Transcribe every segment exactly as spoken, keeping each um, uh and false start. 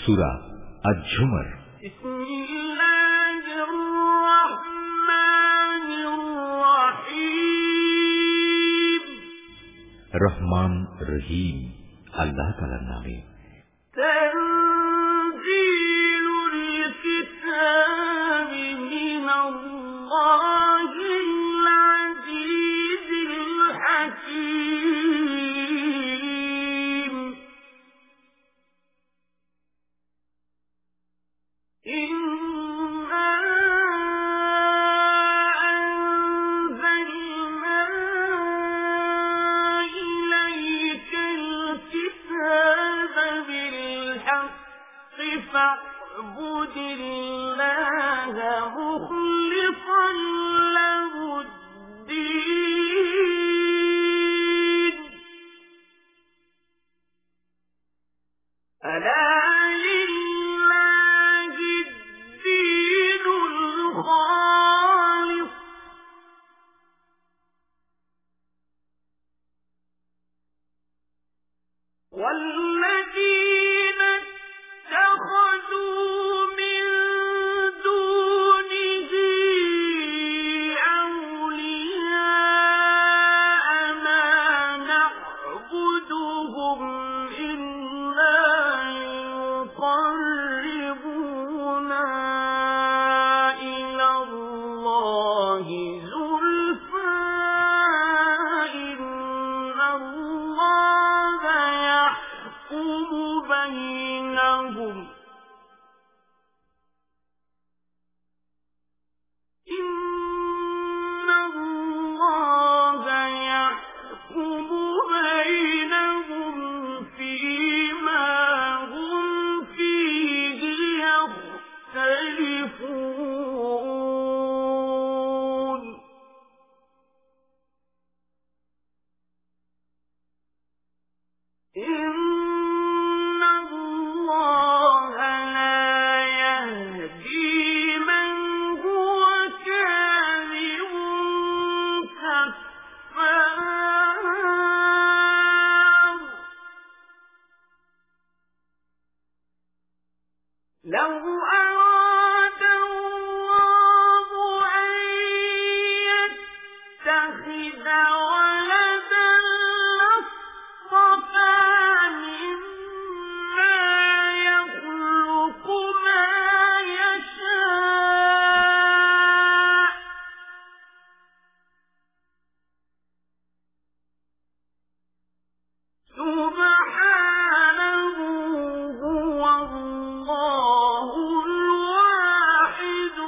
সূরা আয-ঝুমার। রহমান রহিম আল্লাহ তাআলার নামে। তানজিলুল কিতাবি মিনাল্লাহিল আজিজিল হাকীম। ইন্না فاعبد الله مخلصا له الدين ألا لله الدين الخالص والذين اتخذوا من دونه أولياء ما نعبدهم إلا ليقربونا إلى الله زلفى إن الله يحكم بينهم إن الله يحكم بينهم فيما هم فيه يختلفون إن الله لا يهدي من هو كاذب كفار لو أراد الله أن يتخذ ولدا لاصطفى مما يخلق ما يشاء سبحانه هو الله الواحد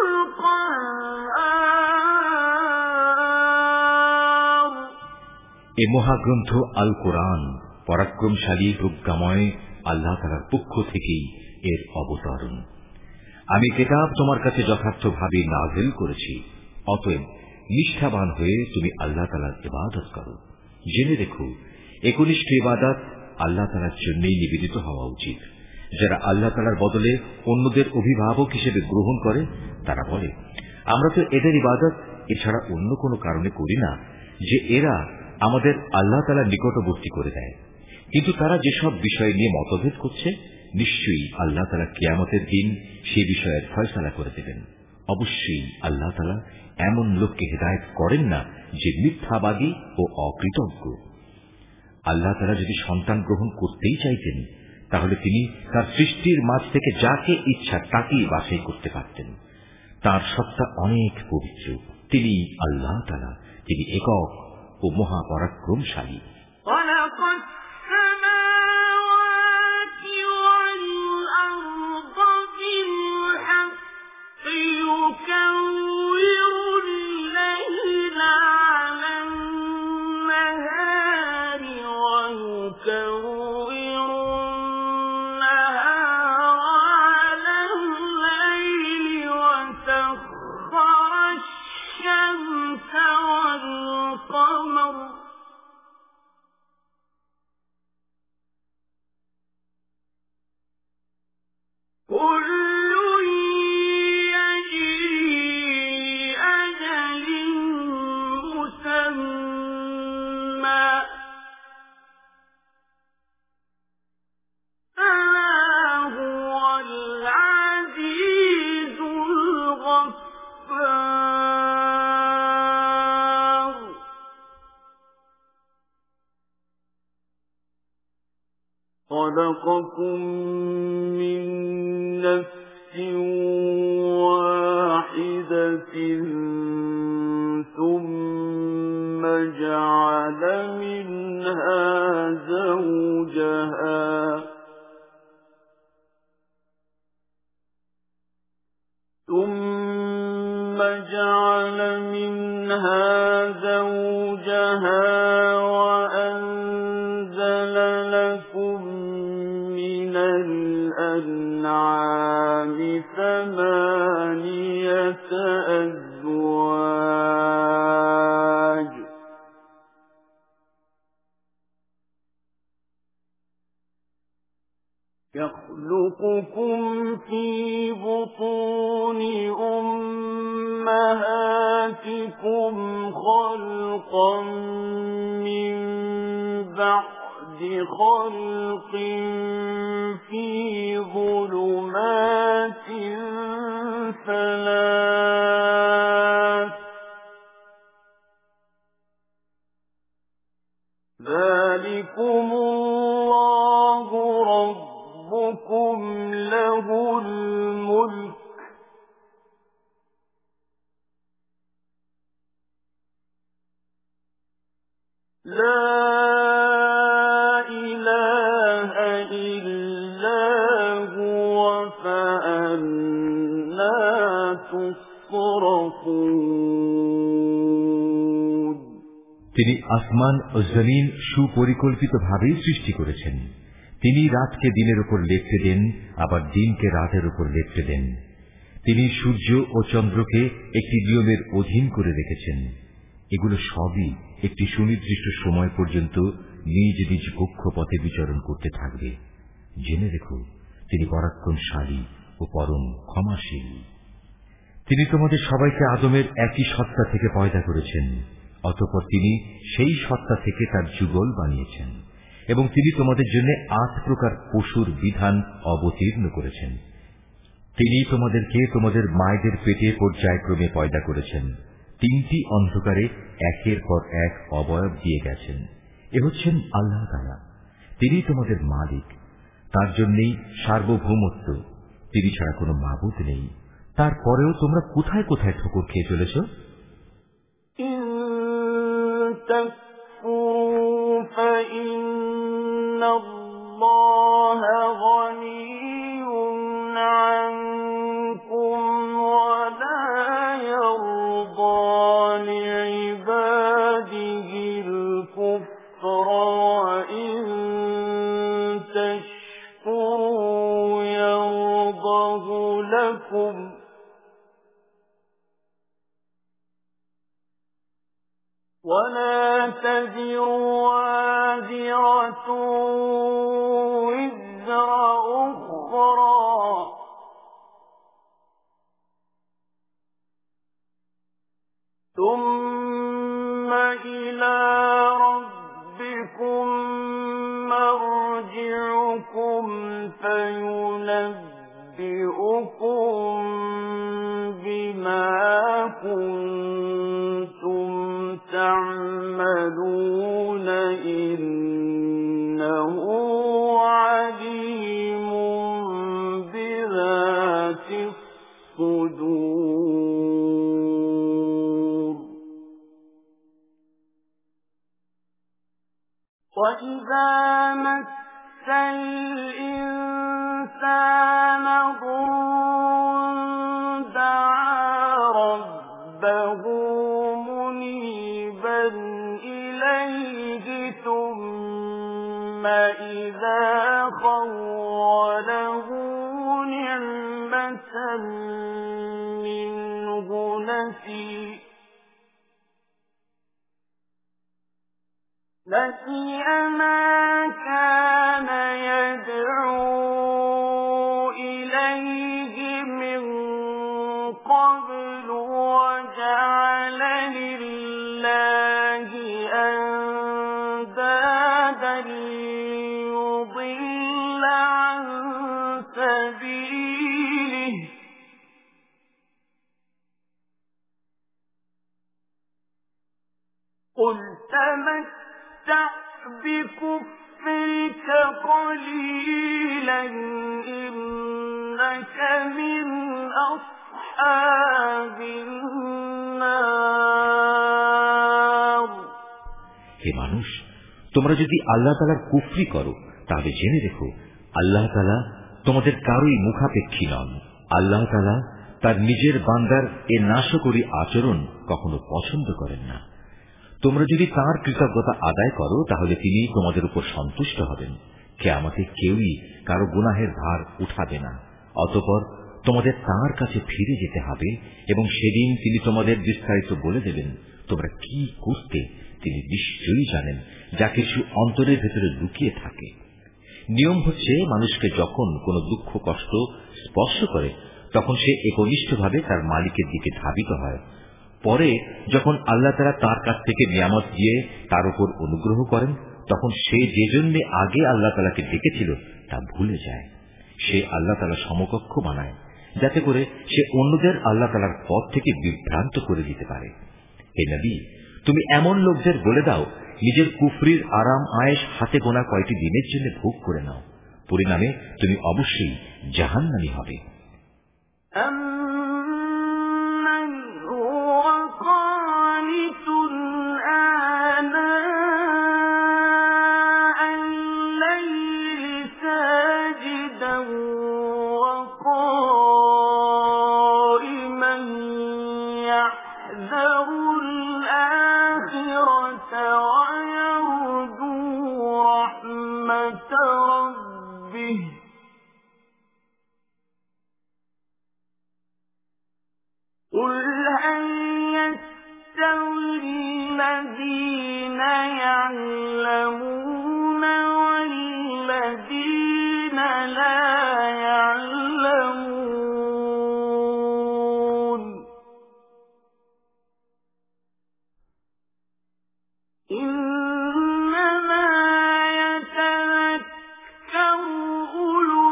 القهار। এ মহাগ্রন্থ আল কোরআন পরাক্রমশালী প্রজ্ঞাময় আল্লাহ তাআলার পক্ষ থেকেই এর অবতরণ। আমি কিতাব তোমার কাছে যথার্থভাবে নাযিল করেছি, অতএব নিষ্ঠাবান হয়ে তুমি আল্লাহ তাআলার ইবাদত করো। জেনে রেখো, একনিষ্ঠ ইবাদত আল্লাহ তাআলার জন্যই নিবেদিত হওয়া উচিত। যারা আল্লাহ তাআলার বদলে অন্যদের অভিভাবক হিসেবে গ্রহণ করে তারা বলে, আমরা তো এদের ইবাদত এছাড়া অন্য কোনো কারণে করি না যে এরা আমাদের আল্লাহ তাআলার নিকটবর্তী করে দেয়। কিন্তু তারা যেসব বিষয় নিয়ে মতভেদ করছে, নিশ্চয়ই আল্লাহ তাআলা কিয়ামতের দিন সে বিষয়ের ফয়সালা করে দেবেন। অবশ্যই আল্লাহ তাআলা এমন লোককে হেদায়েত করেন না যে মিথ্যাবাদী ও অকৃতজ্ঞ। আল্লাহ তাআলা যদি সন্তান গ্রহণ করতেই চাইতেন তাহলে তিনি তার সৃষ্টির মাঝ থেকে যাকে ইচ্ছা তাকেই বাছাই করতে পারতেন। তার সত্তা অনেক পবিত্র। তিনি আল্লাহ তাআলা, তিনি একক ও মহাপরাক্রমশালী। خلقكم من نفس واحدة ثم جعل منها زوجها ثم جعل منها زوجها وأنزل لكم من الأنعام ثمانية أزواج يخلقكم في بطون أمهاتكم خلقا من بعد خلق في ظلمات ثلاث ذلكم الله ربكم له الملك لا إله إلا هو فأنى تصرفون তিনি আসমান ও জমিন সুপরিকল্পিতভাবেই সৃষ্টি করেছেন। তিনি রাতকে দিনের উপর লেপ্টে দেন, আবার দিনকে রাতের উপর লেপ্টে দেন। তিনি সূর্য ও চন্দ্রকে একটি নিয়মের অধীন করে রেখেছেন। এগুলো সবই একটি সুনির্দিষ্ট সময় পর্যন্ত নিজ নিজ কক্ষপথে বিচরণ করতে থাকবে। জেনে রেখো, তিনি পরাক্রমশালী ও পরম ক্ষমাশীল। তিনি তোমাদের সবাইকে আদমের একই সত্তা থেকে পয়দা করেছেন, অতঃপর তিনি সেই সত্তা থেকে তার যুগল বানিয়েছেন এবং তিনি তোমাদের জন্য আট প্রকার পশুর বিধান অবতীর্ণ করেছেন। তিনি তোমাদেরকে তোমাদের মায়েদের পেটে পর্যায়ক্রমে পয়দা করেছেন। তিনটি অন্ধকারে একের পর এক অবয়ব দিয়ে গেছেন। এ হচ্ছেন আল্লাহ তাআলা। তিনি তোমাদের মালিক, তার জন্যই সার্বভৌমত্ব। তিনি ছাড়া কোনো মাবুদ নেই। তারপরেও তোমরা কোথায় কোথায় ঠোকর খেয়ে চলেছ? فإن الله غني عنكم ولا يرضى لعباده الكفر وإن تشكروا يرضه لكم ولا تزر وازرة وزر أخرى ثم إلى ربكم مرجعكم فينبئكم بما كنتم تعملون إنه عليم بذات الصدور وإذا مس الإنسان ضر دعا ربه إليه ثم إذا خوله نعمة منه نسي نسي ما كان يدعو إليه من قبل وجعل لله أندادا ليضل عن سبيله قل تمتع بكفرك قليلا إنك من أصحاب النار হে মানুষ, তোমরা যদি আল্লাহ তাআলার কুফরি করো তাহলে জেনে রেখো আল্লাহ তাআলা তোমাদের কারোই মুখাপেক্ষী নন। আল্লাহ তাআলা তার নিজের বান্দার এ নাশকরী আচরণ কখনো পছন্দ করেন না। তোমরা যদি তাঁর কৃতজ্ঞতা আদায় করো তাহলে তিনি তোমাদের উপর সন্তুষ্ট হবেন। কিয়ামতে কেউই কারো গুনাহের ভার উঠাবে না। অতঃপর তোমাদের তাঁর কাছে ফিরে যেতে হবে এবং সেদিন তিনি তোমাদের বিস্তারিত বলে দেবেন তোমরা কি করতে। তিনি নিশ্চয়ই জানেন যা কিছু অন্তরের ভেতরে লুকিয়ে থাকে। নিয়ম হচ্ছে মানুষকে যখন কোনো দুঃখ কষ্ট স্পর্শ করে তখন সে একনিষ্ঠভাবে তার মালিকের দিকে ধাবিত হয়। পরে যখন আল্লাহ তাআলা তার কাছ থেকে নিয়ামত দিয়ে তার উপর অনুগ্রহ করেন তখন সে যে জন্য আগে আল্লাহ তাআলাকে ডেকেছিল তা ভুলে যায়। সে আল্লাহ তাআলা সমকক্ষ বানায় যাতে করে সে অন্যদের আল্লাহ তাআলার পথ থেকে বিভ্রান্ত করে দিতে পারে। হে নবী, তুমি এমন লোকদের বলে দাও নিজের কুফরির আরাম আয়েশ হাতে গোনা কয়েকটি দিনের জন্য ভোগ করে নাও, পরিণামে তুমি অবশ্যই জাহান্নামী হবে। قل هل يستوي الذين يعلمون والذين لا يعلمون إنما يتذكر أولو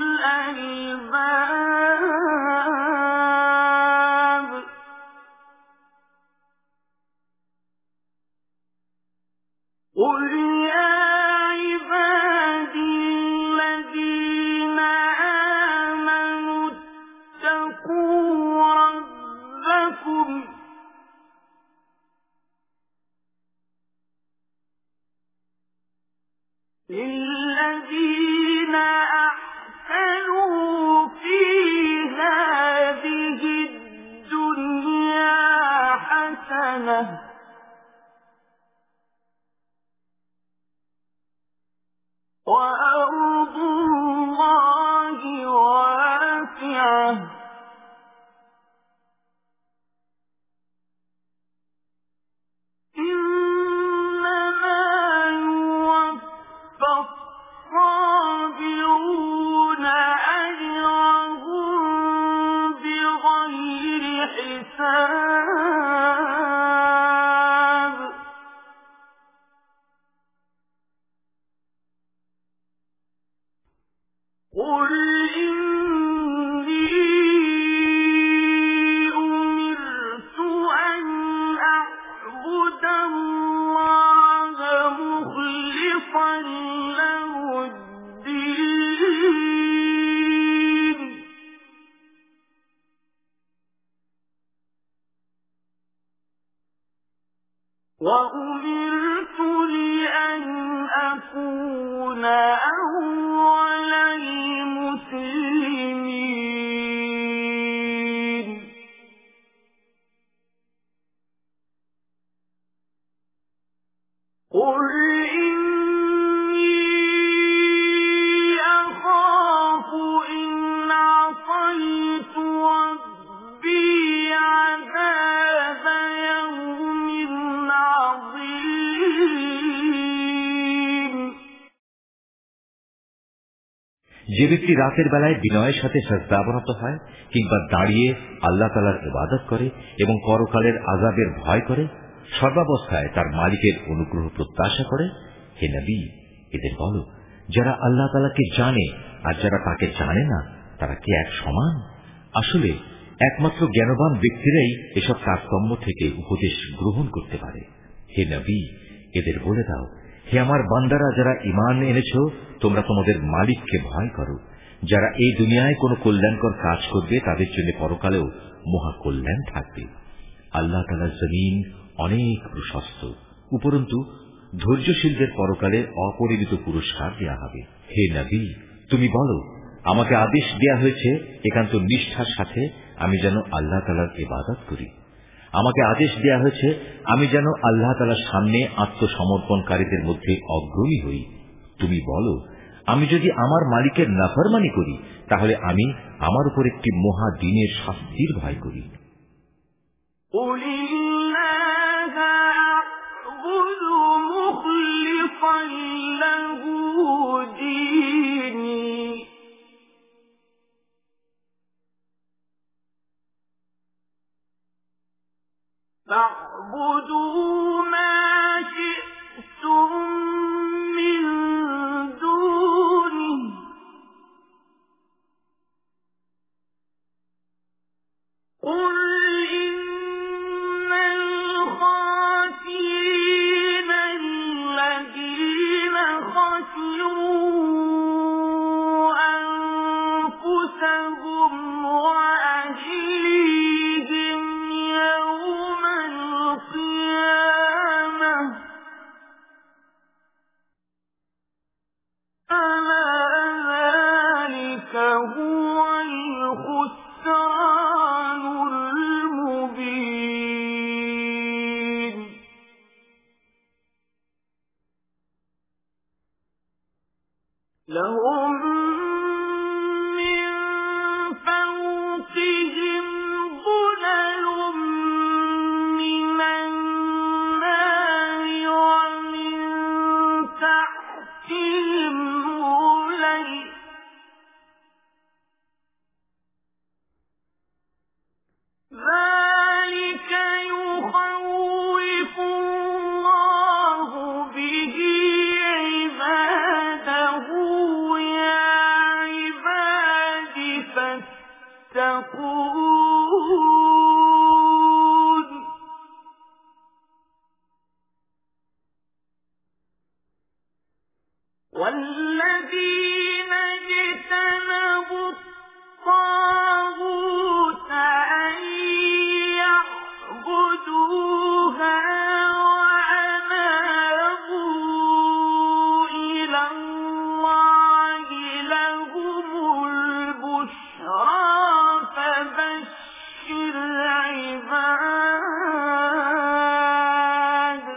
الألباب قل يا عبادي الذين آمنوا اتقوا ربكم للذين أحسنوا في هذه الدنيا حسنة وأرض الله واسعة إنما يوفى الصابرون أجرهم بغير حساب قل إني أمرت أن أعبد الله مخلصا له الدين وأمرت لأن أكون أول المسلمين قل إني أخاف إن عصيت ربي عذاب يوم عظيم যে ব্যক্তি রাতের বেলায় বিনয়ের সাথে সাজদা অবনত হয় কিংবা দাঁড়িয়ে আল্লাহ তাআলার ইবাদত করে এবং পরকালের আযাবের ভয় করে, সর্বাবস্থায় তার মালিকের অনুগ্রহ প্রত্যাশা করে, হে নবী, এদের বলো যারা আল্লাহ তাআলাকে জানে আর যারা তাকে জানে না তারা কি এক সমান? আসলে একমাত্র জ্ঞানবান ব্যক্তিরাই এসব কাজকর্ম থেকে উপদেশ গ্রহণ করতে পারে। হে নবী, এদের বলে দাও হে আমার বান্দারা, যারা ঈমান এনেছো, তোমরা তোমাদের মালিককে ভয় করো। যারা এই দুনিয়ায় কোনো কল্যাণকর কাজ করবে তাদের জন্য পরকালেও মহা কল্যাণ থাকবে। আল্লাহ তাআলার জমিন অনেক প্রশস্ত। উপরন্তু ধৈর্যশীলদের পরকালে অপরিমিত পুরস্কার দেয়া হবে। হে নবী, তুমি বলো, আমাকে আদেশ দেয়া হয়েছে একান্ত নিষ্ঠার সাথে আমি যেন আল্লাহ তাআলার ইবাদত করি। আমাকে আদেশ দেয়া হয়েছে আমি যেন আল্লাহ তাআলার সামনে আত্মসমর্পণকারীদের মধ্যে অগ্রণী হই। তুমি বলো, আমি যদি আমার মালিকের নাফরমানি করি তাহলে আমি আমার উপর একটি মহা দিনের শাস্তির ভয় করি। فاعبدوا ما شئتم من دونه قل إن الخاسرين الذين خسروا أنفسهم وأهليهم يوم القيامة ألا ذلك هو الخسران المبين لهم من فوقهم ظلل من النار ومن تحتهم ظلل ذلك يخوف الله به عباده يا عباد فاتقون والذين اجتنبوا الطاغوت أن يعبدوها وأنابوا إلى الله لهم البشرى فبشر عباد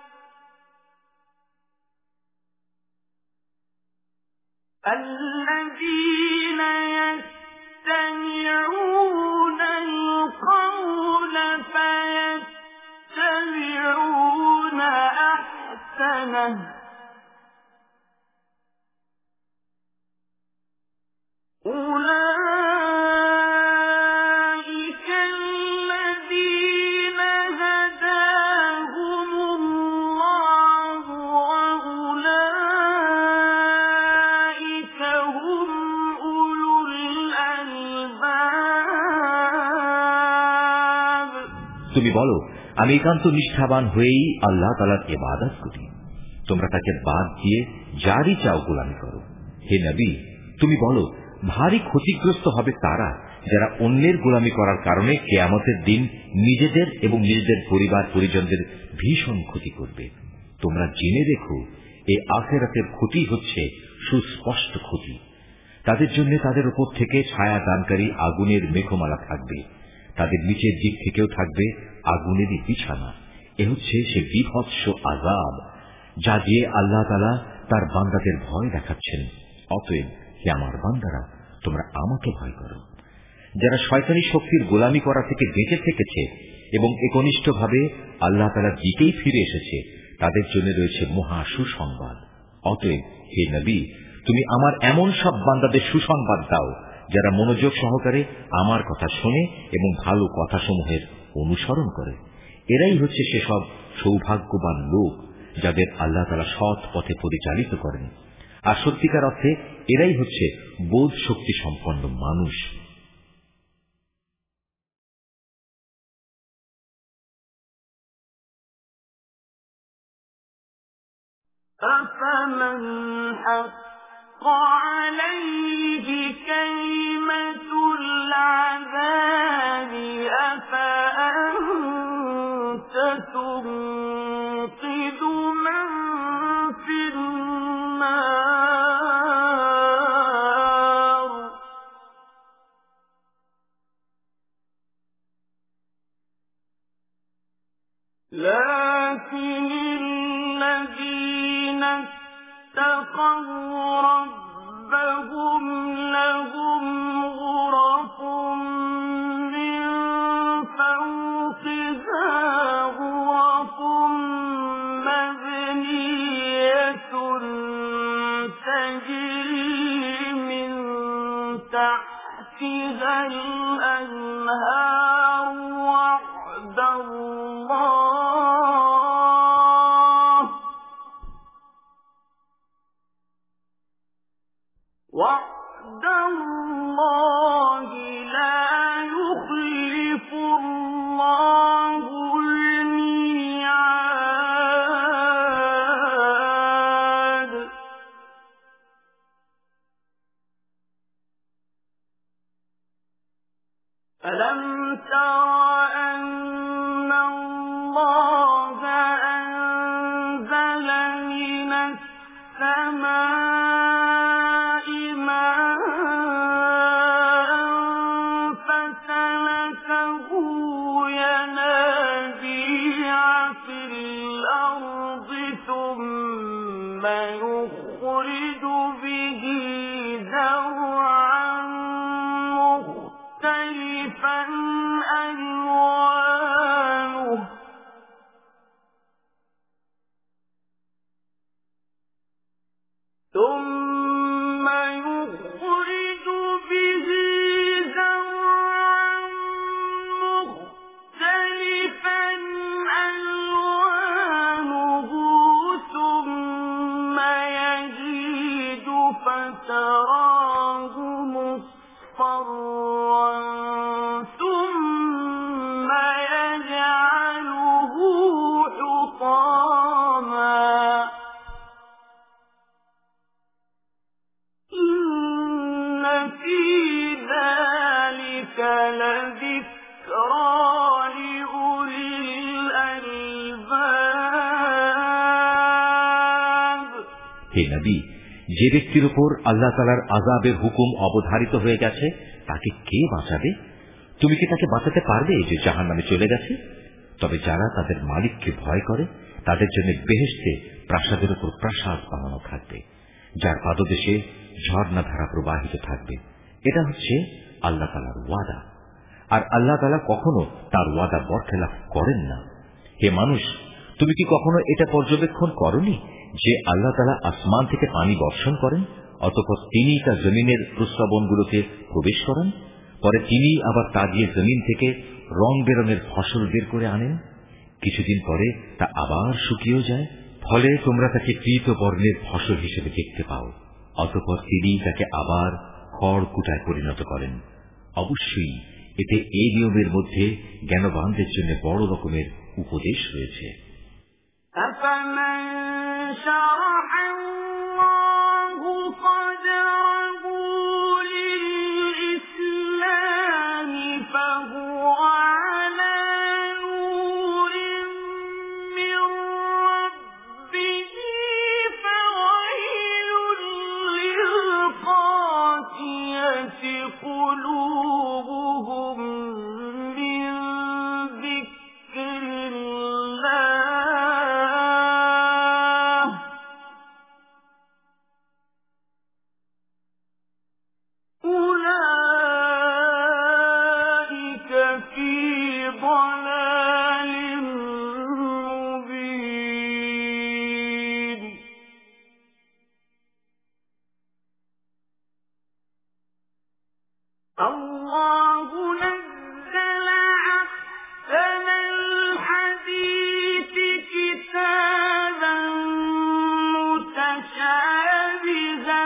الذين يستمعون القول فيتبعون أحسنه أولئك الذين هداهم الله وأولئك هم أولو الألباب তুমি বলো, আমি একান্ত নিষ্ঠাবান হয়েই আল্লাহ তাআলার ইবাদত করি। তোমরা তাকে বাদ দিয়ে যারই চাও গোলামি করো। হে নবী, তুমি বলো, ভারী ক্ষতিগ্রস্ত হবে তারা যারা অন্যের গোলামি করার কারণে কিয়ামতের দিন নিজেদের এবং নিজেদের পরিবার পরিজনদের ভীষণ ক্ষতি করবে। তোমরা জেনে রেখো, এই আখিরাতের ক্ষতি হচ্ছে সুস্পষ্ট ক্ষতি। তাদের জন্য তাদের উপর থেকে ছায়া দানকারী আগুনের মেঘমালা থাকবে, তাদের নিচের দিক থেকেও থাকবে আগুনেরই বিছানা। এ হচ্ছে সে বিভৎস আযাব যা দিয়ে আল্লাহ তাআলা তার বান্দাদের ভয় দেখাচ্ছেন। অতএব হে আমার বান্দারা, তোমরা আমাকে ভয় করো। যারা শয়তানি শক্তির গোলামি করা থেকে বেঁচে থেকেছে এবং একনিষ্ঠভাবে আল্লাহ তাআলার দিকেই ফিরে এসেছে, তাদের জন্য রয়েছে মহা সুসংবাদ। অতএব হে নবী, তুমি আমার এমন সব বান্দাদের সুসংবাদ দাও যারা মনোযোগ সহকারে আমার কথা শোনে এবং ভালো কথাসমূহের অনুসরণ করে। এরাই হচ্ছে সেসব সৌভাগ্যবান লোক যাদের আল্লাহ তাআলা সৎ পথে পরিচালিত করেন। আর সত্যিকার অর্থে এরাই হচ্ছে বোধ শক্তি সম্পন্ন মানুষ। من حق عليه كلمة العذاب أفأنت تنقذ من في النار لكن الذين اتقوا ربهم لهم غرف من فوقها غرف مبنية تجري من تحتها الأنهار وعد الله وعد الله لا يخلف الله الميعاد ألم تر أن الله أنزل من السماء ماء فسلكه ينابيع في الأرض ثم يخرج به زرعا مختلفا ألوانه ثم يخرج به زرعا مختلفا ألوانه ثم يهيج فتراه مصفرا ثم يجعله حطاما إن في ذلك لذكرى لأولي الألباب হে নবী, যে ব্যক্তির উপর আল্লাহ তাআলার আযাবের হুকুম অবধারিত হয়ে গেছে তাকে কে বাঁচাবে? তুমি কি তাকে বাঁচাতে পারবে যে জাহান্নামে চলে গেছে? তবে যারা তাদের মালিককে ভয় করে তাদের জন্য বেহেশতে প্রাসাদের উপর প্রাসাদ বানানো থাকবে, যার পাদদেশে ঝর্ণাধারা প্রবাহিত থাকবে। এটা হচ্ছে আল্লাহ তাআলার ওয়াদা, আর আল্লাহ তাআলা কখনো তার ওয়াদা বরখেলাফ করেন না। হে মানুষ, তুমি কি কখনো এটা পর্যবেক্ষণ করনি যে আল্লাহ তাআলা আসমান থেকে পানি বর্ষণ করেন, অতঃপর তিনি তা জমিনের প্রস্রবণগুলোতে প্রবেশ করেন, পরে তিনি আবার তা দিয়ে জমিন থেকে রং বেরঙের ফসল বের করে আনেন। কিছুদিন পরে তা আবার শুকিয়েও যায়, ফলে তোমরা তাকে পীত বর্ণের ফসল হিসেবে দেখতে পাও। অতঃপর তিনি তাকে আবার খড় কুটায় পরিণত করেন। অবশ্যই এতে এই নিয়মের মধ্যে জ্ঞানবানদের জন্য বড় রকমের উপদেশ রয়েছে। أفمن شرح الله صدره للإسلام فهو على نور من ربه فويل للقاسية قلوبهم من ذكر الله أولئك في ضلال مبين الله نزل أحسن الحديث كتابا متشابها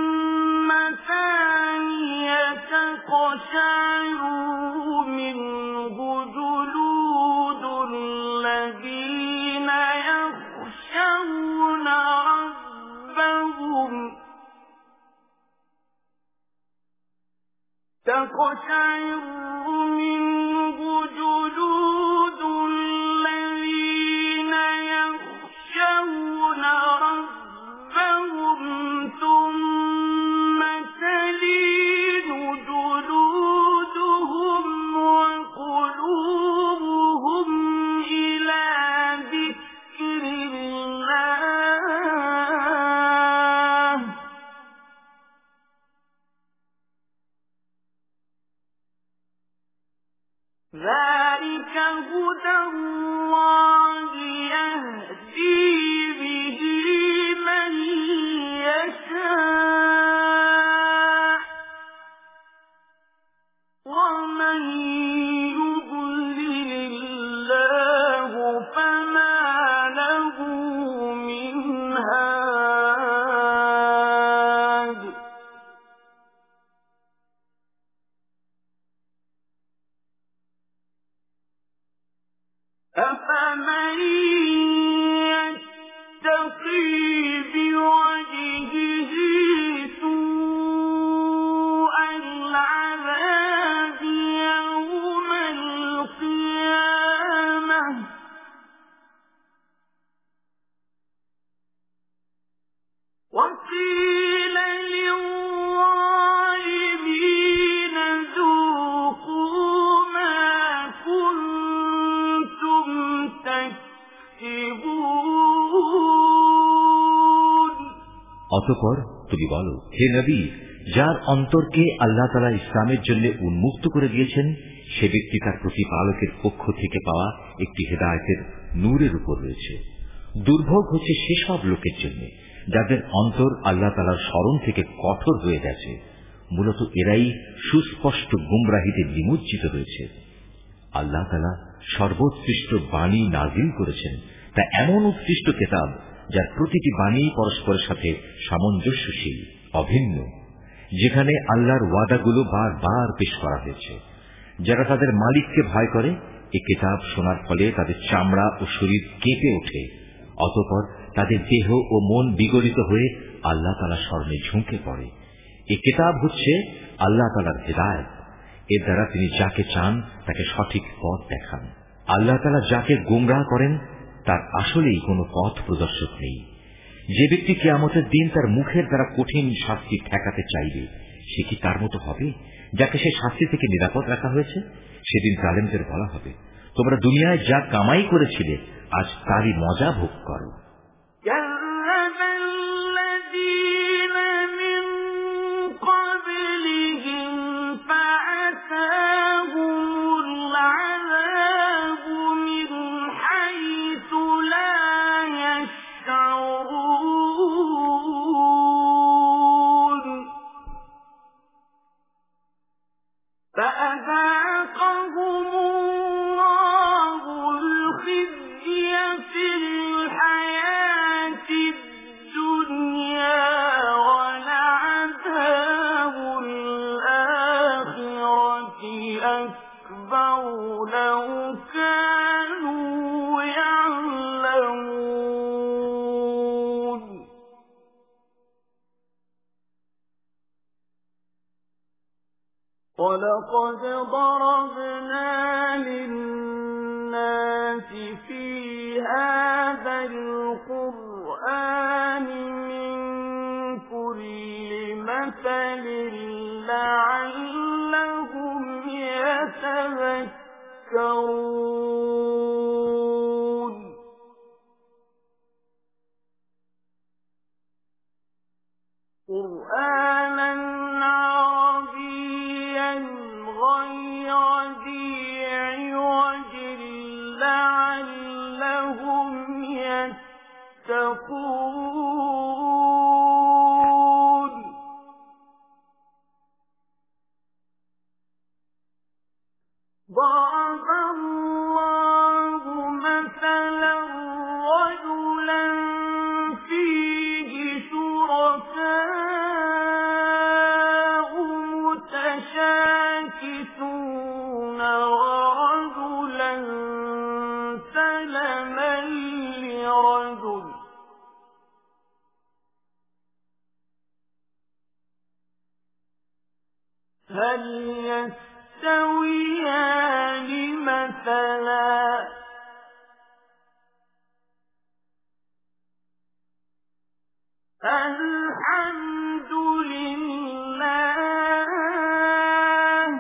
مثانية تقشعر منه جلود الذين يخشون ربهم تقشعر منه جلود الذين يخشون ربهم ثم تلين جلودهم وقلوبهم إلى ذكر الله ذلك هدى الله يهدي به من يشاء ومن يضلل الله فما له من هاد أفمن يتقي بوجهه سوء العذاب يوم القيامة وقيل للظالمين ذوقوا ما كنتم تكسبون অতঃপর তুমি বলো, হে নবী, যার অন্তরকে আল্লাহ তাআলা ইসলামের জন্য উন্মুক্ত করে দিয়েছেন সে ব্যক্তি তার প্রতিপালকের পক্ষ থেকে পাওয়া একটি হেদায়েতের নূরের উপর রয়েছে। দুর্ভোগ হচ্ছে সেসব লোকের জন্য যাদের অন্তর আল্লাহ তাআলার স্মরণ থেকে কঠোর হয়ে গেছে। মূলত এরাই সুস্পষ্ট গুমরাহিতে নিমজ্জিত রয়েছে। আল্লাহ তাআলা সর্বোৎকৃষ্ট বাণী নাযিল করেছেন, তা এমন উৎকৃষ্ট কিতাব যার প্রতিটি বাণী পরস্পরের সাথে সামঞ্জস্যশীল, অভিন্ন, যেখানে আল্লাহর ওয়াদাগুলো বারবার পেশ করা হয়েছে। যারা তাদের মালিককে ভয় করে এই কিতাব শোনার ফলে তাদের চামড়া ও শরীর কেঁপে ওঠে, অতঃপর তাদের দেহ ও মন বিগলিত হয়ে আল্লাহ তাআলার স্মরণে ঝুঁকে পড়ে। এই কিতাব হচ্ছে আল্লাহ তাআলার হিদায়াত। এর দ্বারা তিনি যাকে চান তাকে সঠিক পথ দেখান। আল্লাহ তাআলা যাকে গোমরাহ করেন তার আসলেই কোনো পথ প্রদর্শক নেই। যে ব্যক্তি কিয়ামতের দিন তার মুখের দ্বারা কঠিন শাস্তি ঠেকাতে চাইবে সে কি তার মতো হবে যাকে সে শাস্তি থেকে নিরাপদ রাখা হয়েছে? সেদিন জালেমদের বলা হবে, তোমরা দুনিয়ায় যা কামাই করেছিলে আজ তারই মজা ভোগ করো। فأذاقهم الله الخزي في الحياة الدنيا ولعذاب الآخرة أكبر لو كانوا يعلمون ولقد ضربنا للناس في هذا القرآن من كل مثل لعلهم يتذكرون قرآنا عربيا غير ذي عوج لعلهم يتقون ضرب الله مثلا رجلا فيه شركاء متشاكسون ورجلا سلما لرجل هل يستويان مثلا الحمد لله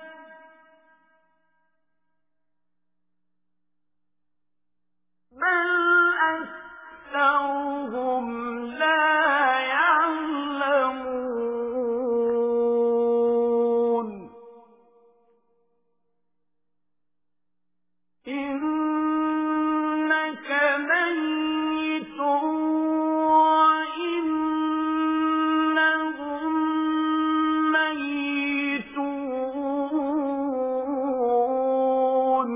بل أكثرهم لا يعلمون إنك ميت وإنهم ميتون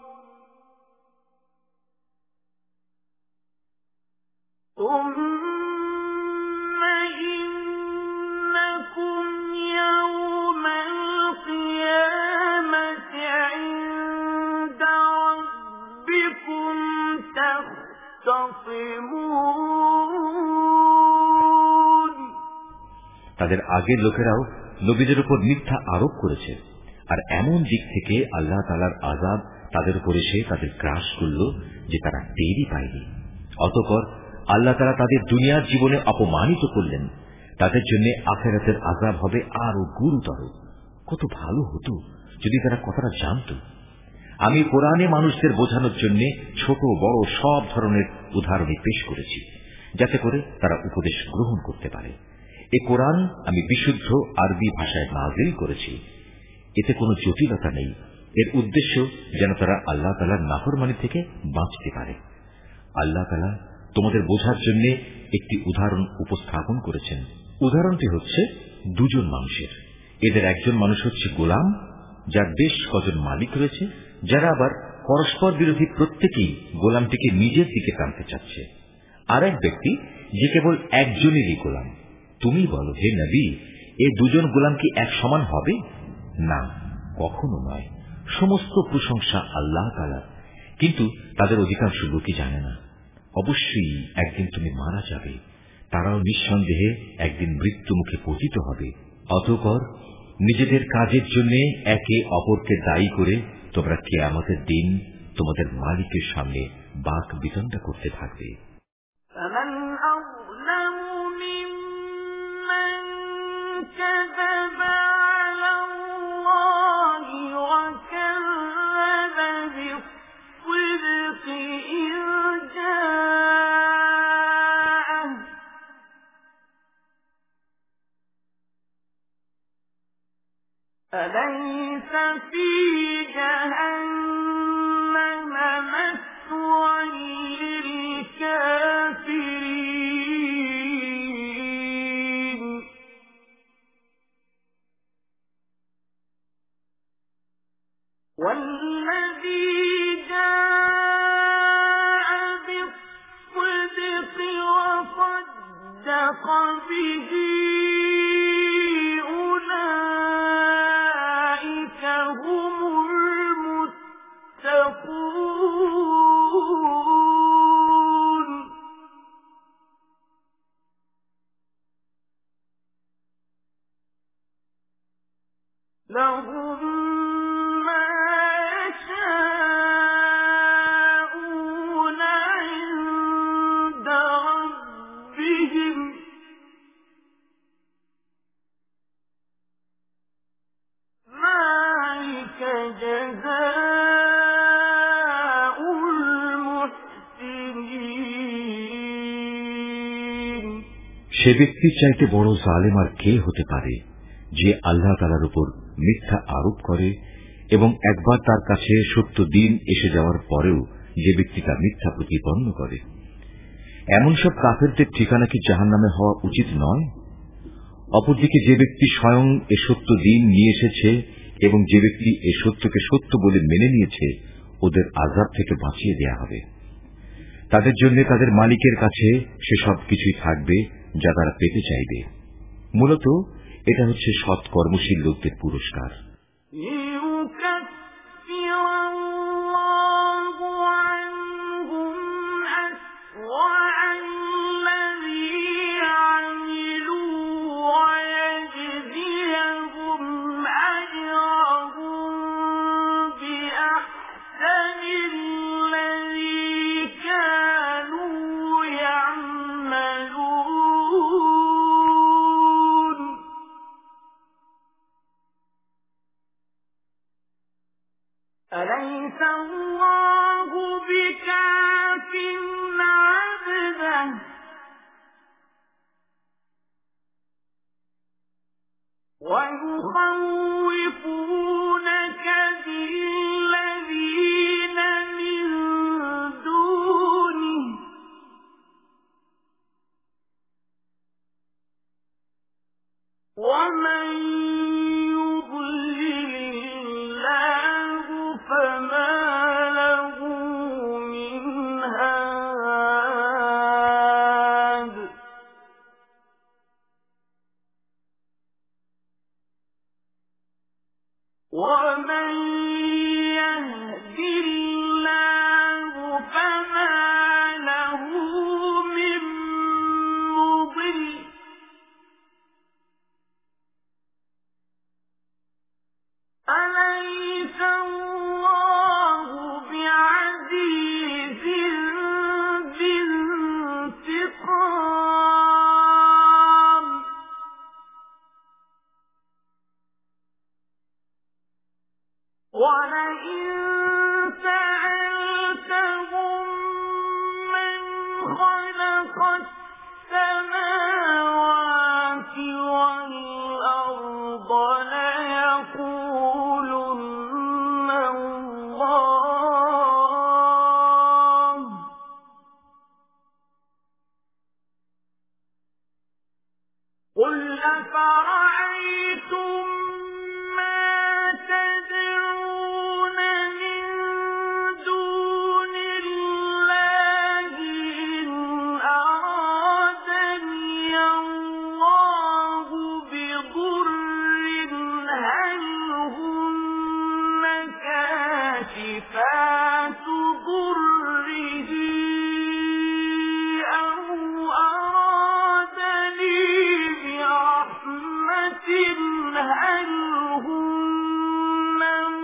ثم إنكم يوم القيامة عند ربكم تختصمون তাদের আগের লোকেরাও নবীদের উপর মিথ্যা আরোপ করেছে, আর এমন দিক থেকে আল্লাহ তাআলার আযাব তাদের উপর এসে তাদের গ্রাস করল যে তারা টেরই পায়নি। অতঃপর আল্লাহ তাআলা তাদের দুনিয়ার জীবনে অপমানিত করলেন, তাদের জন্য আখিরাতের আযাব হবে আরো গুরুতর। কত ভালো হতো যদি তারা কথাটা জানত। আমি কোরআনে মানুষদের বোঝানোর জন্য ছোট বড় সব ধরনের উদাহরণ পেশ করেছি, যাতে করে তারা উপদেশ গ্রহণ করতে পারে। এ কোরআন আমি বিশুদ্ধ আরবি ভাষায় নাযিল করেছি, এতে কোনো জটিলতা নেই। এর উদ্দেশ্য যেন তারা আল্লাহ তাআলার নাফরমানি থেকে বাঁচতে পারে। আল্লাহ তাআলা তোমাদের বোঝার জন্য একটি উদাহরণ উপস্থাপন করেছেন। উদাহরণটি হচ্ছে দুজন মানুষের। এদের একজন মানুষ হচ্ছে গোলাম, যার বেশ কজন মালিক রয়েছে, যারা আবার পরস্পর বিরোধী প্রত্যেকেই গোলামটিকে নিজের দিকে টানতে চাচ্ছে। আর এক ব্যক্তি যে কেবল একজনেরই গোলাম। তুমি বলো, হে নবী, এই দুজন গোলাম কি এক সমান হবে? না, কখনো নয়। সমস্ত প্রশংসা আল্লাহ তাআলার, কিন্তু তাদের অধিকাংশ লোকই জানে না। অবশ্যই একদিন তুমি মারা যাবে, তারাও নিঃসন্দেহে একদিন মৃত্যু মুখে পতিত হবে। অতঃপর নিজেদের কাজের জন্য একে অপরকে দায়ী করে তোমরা কিয়ামতের দিন তোমাদের মালিকের সামনে বাক বিতণ্ডা করতে থাকবে। فمن أظلم ممن كذب على الله وكذب بالصدق إذ جاءه أليس في جهنم مثوى للكافرين والذي جاء بالصدق وصدق به أولئك هم المتقون لهم ما يشاءون عند ربهم ذلك جزاء المحسنين সে ব্যক্তির চাইতে বড় জালেম আর কে হতে পারে, যে আল্লাহ তাআলার উপর মিথ্যা আরোপ করে এবং একবার তার কাছে সত্য দিন এসে যাওয়ার পরেও যে ব্যক্তি তা মিথ্যা প্রতিপন্ন করে। এমন সব কাফেরদের ঠিকানা কি জাহান্নামে হওয়া উচিত নয়? অপরদিকে যে ব্যক্তি স্বয়ং এ সত্য দিন নিয়ে এসেছে এবং যে ব্যক্তি এ সত্যকে সত্য বলে মেনে নিয়েছে, ওদের আযাব থেকে বাঁচিয়ে দেয়া হবে। তাদের জন্য তাদের মালিকের কাছে সে সব কিছুই থাকবে যা তারা পেতে চাইবে। মূলত এটা হচ্ছে সৎ কর্মশীল লোকদের পুরস্কার। أليس الله بكاف عبده ويخوفونك بالذين من دونه ومن يضلل الله فما له من هاد ومن يهد الله فما له من مضل أليس الله بعزيز ذي انتقام ولئن سألتهم من خلق السماوات والأرض ليقولن الله قل أفرأيتم ما تدعون من دون الله إن أرادني الله بضر هل هن كاشفات ضره أو أرادني برحمة هل هن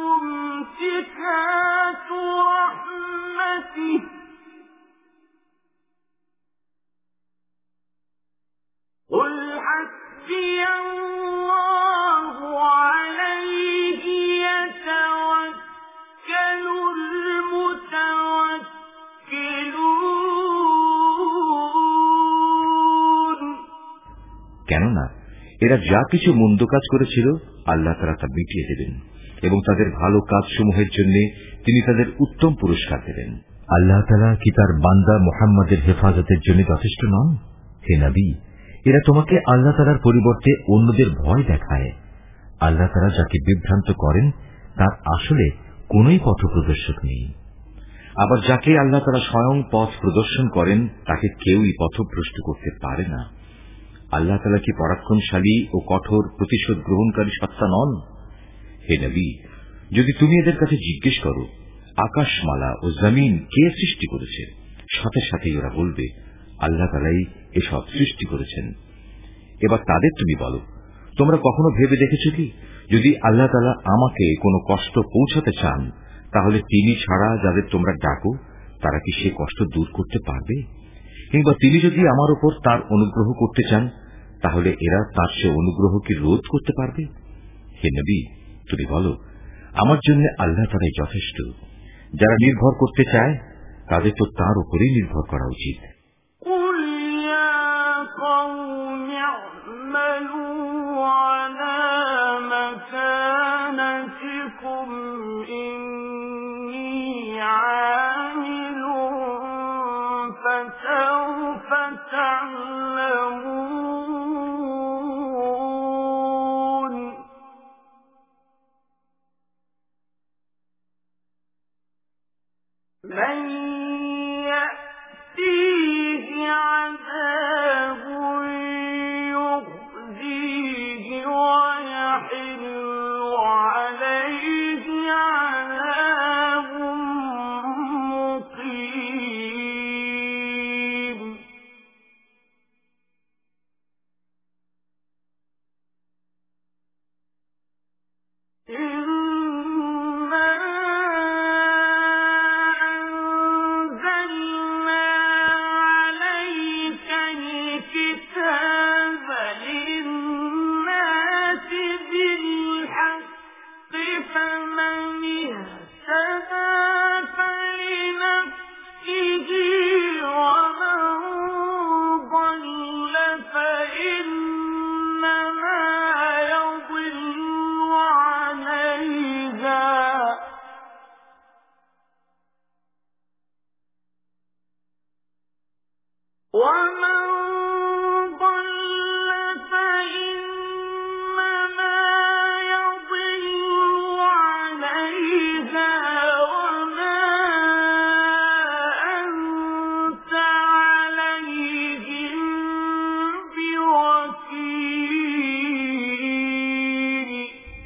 ممسكات رحمته قل حسبي الله عليه يتوكل المتوكلون কেননা এরা যা কিছু মন্দ কাজ করেছিল আল্লাহ তাআলা তা মিটিয়ে দেবেন এবং তাদের ভালো কাজসমূহের জন্য তিনি তাদের উত্তম পুরস্কার দেবেন। আল্লাহ তাআলা কি তার বান্দা মুহাম্মদের হেফাজতের জন্য যথেষ্ট নন? হে নবী, এরা তোমাকে আল্লাহ তাআলার পরিবর্তে অন্যদের ভয় দেখায়। আল্লাহ তাআলা যাকে বিভ্রান্ত করেন তার আসলে কোনই পথ প্রদর্শক নেই। আবার যাকে আল্লাহ তাআলা স্বয়ং পথ প্রদর্শন করেন তাকে কেউই পথভ্রষ্ট করতে পারে না। আল্লাহ তাআলা কি পরাক্রমশালী ও কঠোর প্রতিশোধ গ্রহণকারী সত্তা নন? হে নবী, যদি তুমি এদের কাছে জিজ্ঞেস করো আকাশমালা ও জমিন কে সৃষ্টি করেছে, সাথে সাথে ওরা বলবে আল্লাহ তাআলাই এসব সৃষ্টি করেছেন। এবার তাদের তুমি বলো, তোমরা কখনো ভেবে দেখেছ কি, যদি আল্লাহ তাআলা আমাকে কোনো কষ্ট পৌঁছাতে চান তাহলে তিনি ছাড়া যাদের তোমরা ডাকো তারা কি সে কষ্ট দূর করতে পারবে? কিংবা তিনি যদি আমার উপর তার অনুগ্রহ করতে চান তাহলে এরা তার সে অনুগ্রহ কি রোধ করতে পারবে? হে নবী, তুমি বলো আমার জন্য আল্লাহ তাআলাই যথেষ্ট। যারা নির্ভর করতে চায় তাদের তো তার উপরেই নির্ভর করা উচিত। قل يا قوم اعملوا على مكانتكم إني عامل فسوف تعلمون من يأتيه عذاب يخزيه ويحل عليه عذاب مقيم إنا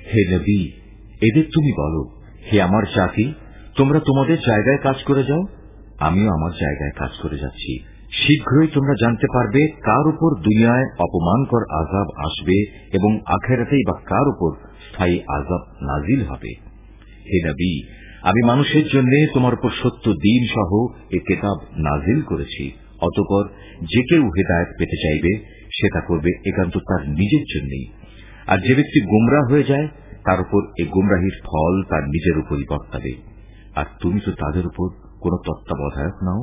হে নবী, এদের তুমি বলো, হে আমার জাতি, তোমরা তোমাদের জায়গায় কাজ করে যাও, আমিও আমার জায়গায় কাজ করে যাচ্ছি। শীঘ্রই তোমরা জানতে পারবে কার উপর দুনিয়ায় অপমানকর আযাব আসবে এবং আখিরাতেই বা কার উপর স্থায়ী আযাব নাজিল হবে। হে নবী, আমি মানুষের জন্য তোমার উপর সত্য দ্বীন সহ এ কিতাব নাজিল করেছি। অতঃপর যে কেউ হেদায়েত পেতে চাইবে সে তা করবে একান্ত তার নিজের জন্যই, আর যে ব্যক্তি গোমরাহ হয়ে যায় তার উপর এই গোমরাহির ফল তার নিজের উপরই বর্তাবে। আর তুমি তো তাদের উপর কোন তত্ত্বাবধায়ক নাও।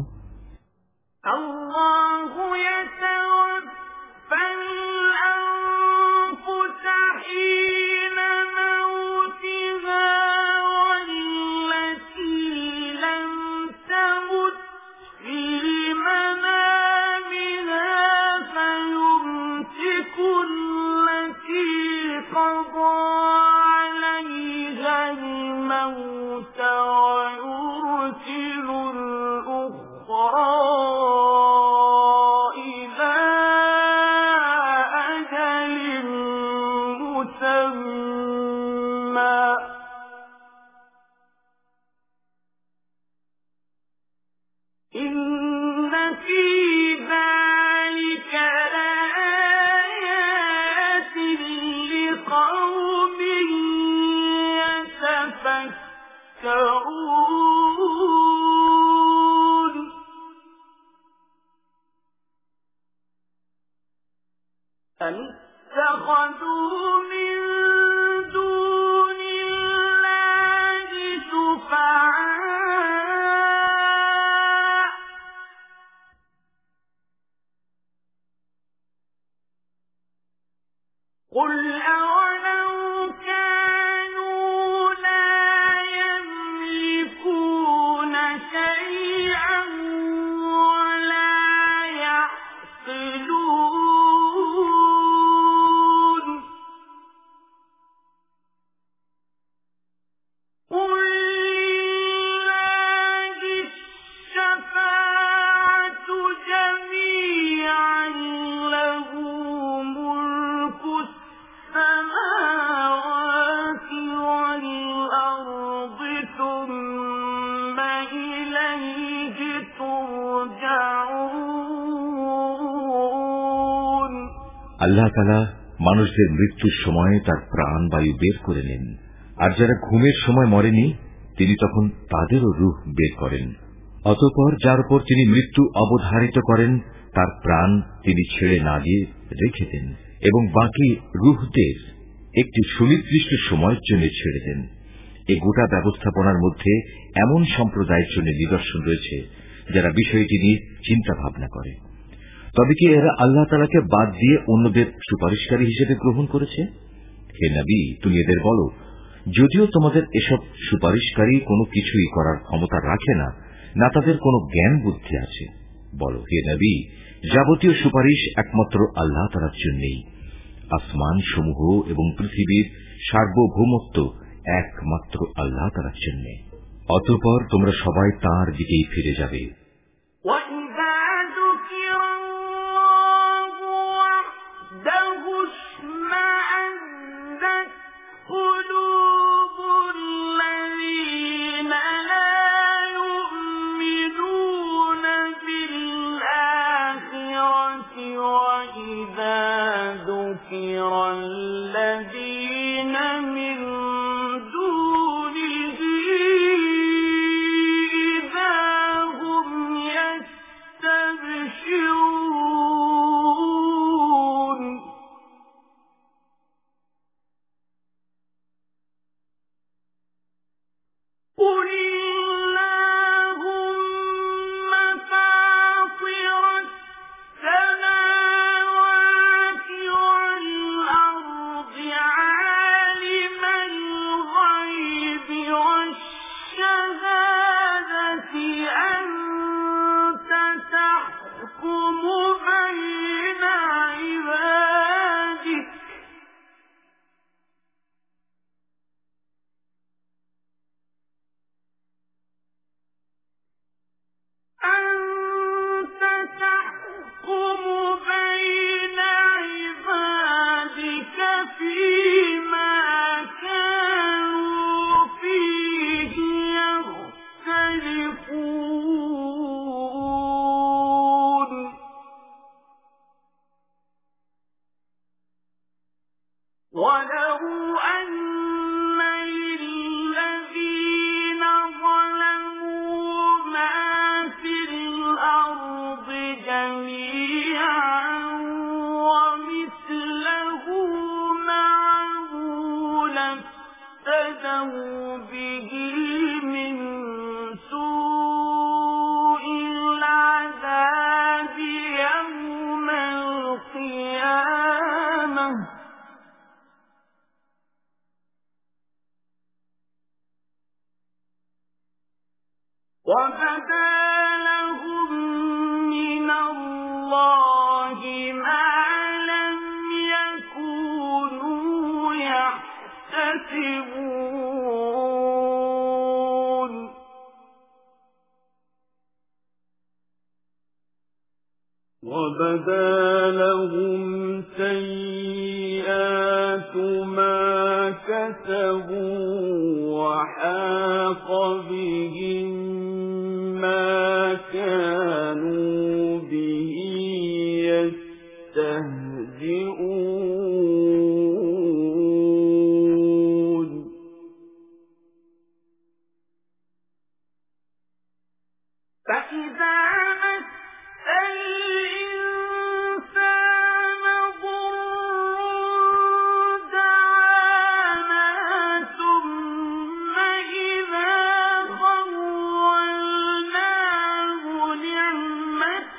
আল্লাহ তাআলা মানুষদের মৃত্যুর সময় তার প্রাণ বায়ু বের করে নেন, আর যারা ঘুমের সময় মরেনি তিনি তখন তাদেরও রূহ বের করেন। অতঃপর যার উপর তিনি মৃত্যু অবধারিত করেন তার প্রাণ তিনি ছেড়ে না দিয়ে রেখে দেন এবং বাকি রূহদের একটি সুনির্দিষ্ট সময়ের জন্য ছেড়ে দেন। এই গোটা ব্যবস্থাপনার মধ্যে এমন সম্প্রদায়ের জন্য নিদর্শন রয়েছে যারা বিষয়টি নিয়ে চিন্তা ভাবনা করে। তবে কি এরা আল্লাহ তাআলাকে বাদ দিয়ে অন্যদের সুপারিশকারী হিসেবে গ্রহণ করেছে? হে নবী, তুমি এদের বলো, যদিও তোমাদের এসব সুপারিশকারী কোনো কিছুই করার ক্ষমতা রাখে না, না তাদের কোনো জ্ঞান বুদ্ধি আছে। বলো, হে নবী, যাবতীয় সুপারিশ একমাত্র আল্লাহ তাআলার জন্যই। আসমান সমূহ এবং পৃথিবীর সার্বভৌমত্ব একমাত্র আল্লাহ তাআলার জন্য। অতঃপর তোমরা সবাই তাঁর দিকেই ফিরে যাবে। أتوا به من سوء العذاب يوم القيامة وبدا لهم من الله ما لم يكونوا يحتسبون وبدا لهم سيئات ما كسبوا وحاق بهم ما كانوا به يستهزئون فإذا مس الإنسان ضر دعانا ثم إذا خولناه نعمة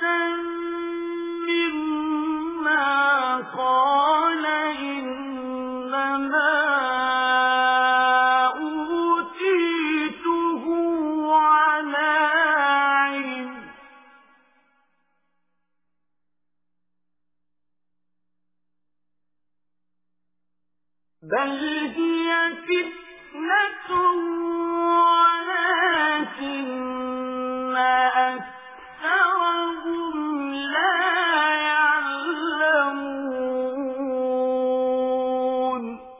منا قال إنما أوتيته على علم بل هي فتنة ولكن أكثرهم لا يعلمون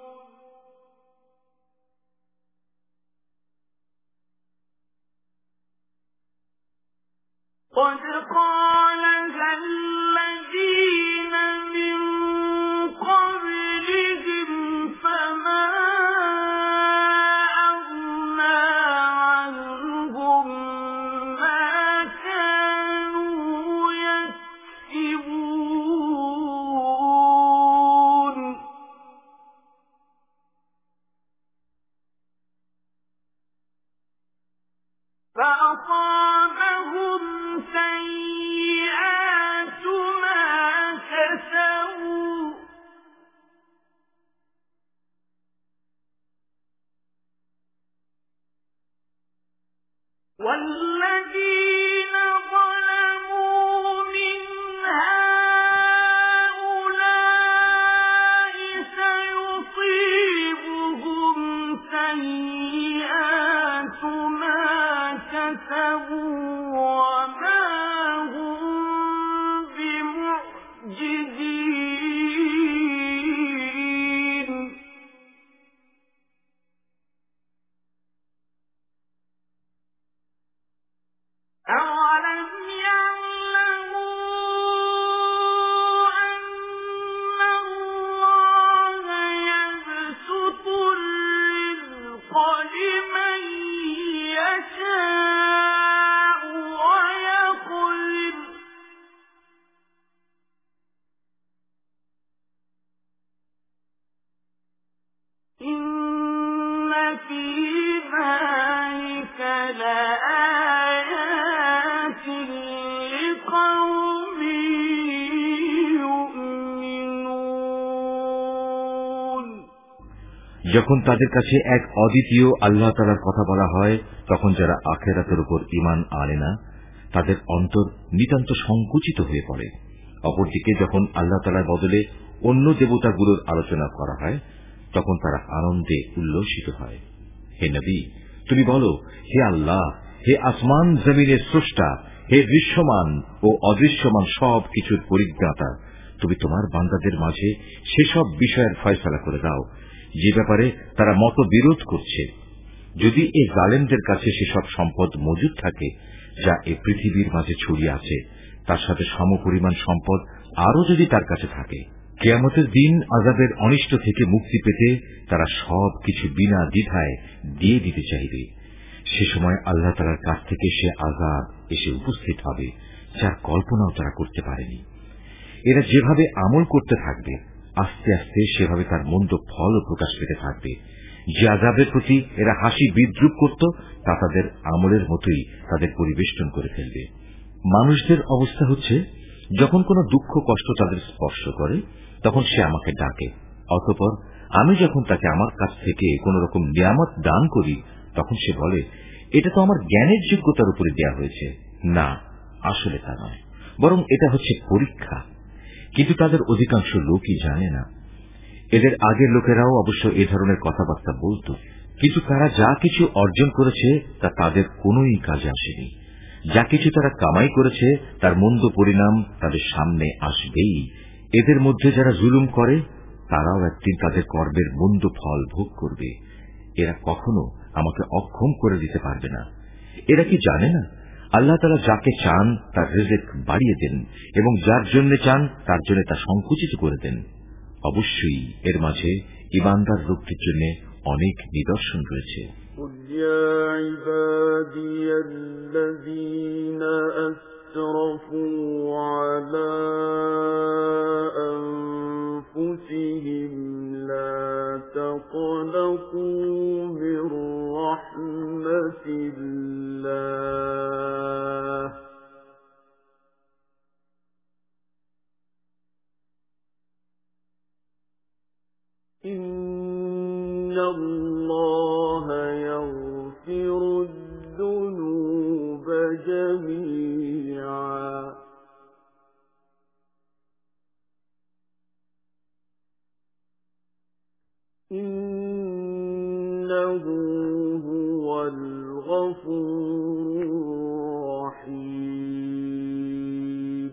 قد قالها الذين من قبلهم فما أغنى عنهم ما كانوا يكسبون فأصابهم سيئات ما كسبوا والذين ظلموا من هؤلاء سيصيبهم سيئات ما كسبوا وما هم بمعجزين أولم يعلموا أن الله يبسط الرزق لمن يشاء ويقدر إن في ذلك لآيات لقوم يؤمنون যখন তাদের কাছে এক অদ্বিতীয় আল্লাহ তাআলার কথা বলা হয় তখন যারা আখিরাতের উপর ঈমান আনে না তাদের অন্তর নিতান্ত সংকুচিত হয়ে পড়ে। অপরদিকে যখন আল্লাহ তাআলার বদলে অন্য দেবতাগুলোর আলোচনা করা হয় তখন তারা আনন্দে উল্লসিত হয়। হে নবী, তুমি বলো, হে আল্লাহ, হে আসমান জমিনের স্রষ্টা, হে দৃশ্যমান ও অদৃশ্যমান সব কিছুর পরিজ্ঞাতা, তুমি তোমার বান্দাদের মাঝে সেসব বিষয়ের ফয়সালা করে দাও যে ব্যাপারে তারা মতবিরোধ করছে। যদি এই জালেমদের কাছে সেসব সম্পদ মজুদ থাকে যা এই পৃথিবীর মাঝে ছড়িয়ে আছে, তার সাথে সমপরিমাণ সম্পদ আরও যদি তার কাছে থাকে, কিয়ামতের দিন আযাবের অনিষ্ট থেকে মুক্তি পেতে তারা সব কিছু বিনা দ্বিধায় দিয়ে দিতে চাইবে। সে সময় আল্লাহ তাআলার কাছ থেকে সে আযাব এসে উপস্থিত হবে যার কল্পনাও তারা করতে পারেনি। এরা যেভাবে আমল করতে থাকবে আস্তে আস্তে সেভাবে তার মন্দ ফলও প্রকাশ পেতে থাকবে। যে আযাবের প্রতি এরা হাসি বিদ্রুপ করত তা তাদের আমলের মতোই তাদের পরিবেষ্টন করে ফেলবে। মানুষদের অবস্থা হচ্ছে, যখন কোনো দুঃখ কষ্ট তাদের স্পর্শ করে তখন সে আমাকে ডাকে, অতঃপর আমি যখন তাকে আমার কাছ থেকে কোন রকম নিয়ামত দান করি তখন সে বলে, এটা তো আমার জ্ঞানের যোগ্যতার উপরে দেয়া হয়েছে। না, আসলে তা নয়, বরং এটা হচ্ছে পরীক্ষা। কিন্তু তাদের অধিকাংশ লোকই জানে না। এদের আগের লোকেরাও অবশ্য এ ধরনের কথাবার্তা বলত, কিন্তু তারা যা কিছু অর্জন করেছে তা তাদের কোনই কাজে আসেনি। যা কিছু তারা কামাই করেছে তার মন্দ পরিণাম তাদের সামনে আসবেই। এদের মধ্যে যারা জুলুম করে তারাও একদিন তাদের কর্মের মন্দ ফল ভোগ করবে। এরা কখনো আমাকে অক্ষম করে দিতে পারবে না। এরা কি জানে না আল্লাহ তাআলা যাকে চান তার রিজিক বাড়িয়ে দেন এবং যার জন্য চান তার জন্য তা সংকুচিত করে দেন। অবশ্যই এর মাঝে ঈমানদার লোকদের জন্য অনেক নিদর্শন রয়েছে। قُلْ يَا عِبَادِيَ الَّذِينَ أَسْرَفُوا عَلَى أَنفُسِهِمْ لَا تَقْنَطُوا مِنْ رَحْمَةِ اللَّهِ إِنَّ اللَّهَ يَغْفِرُ الذُّنُوبَ جَمِيعًا إِنَّهُ هُوَ الْغَفُورُ الرَّحِيمُ.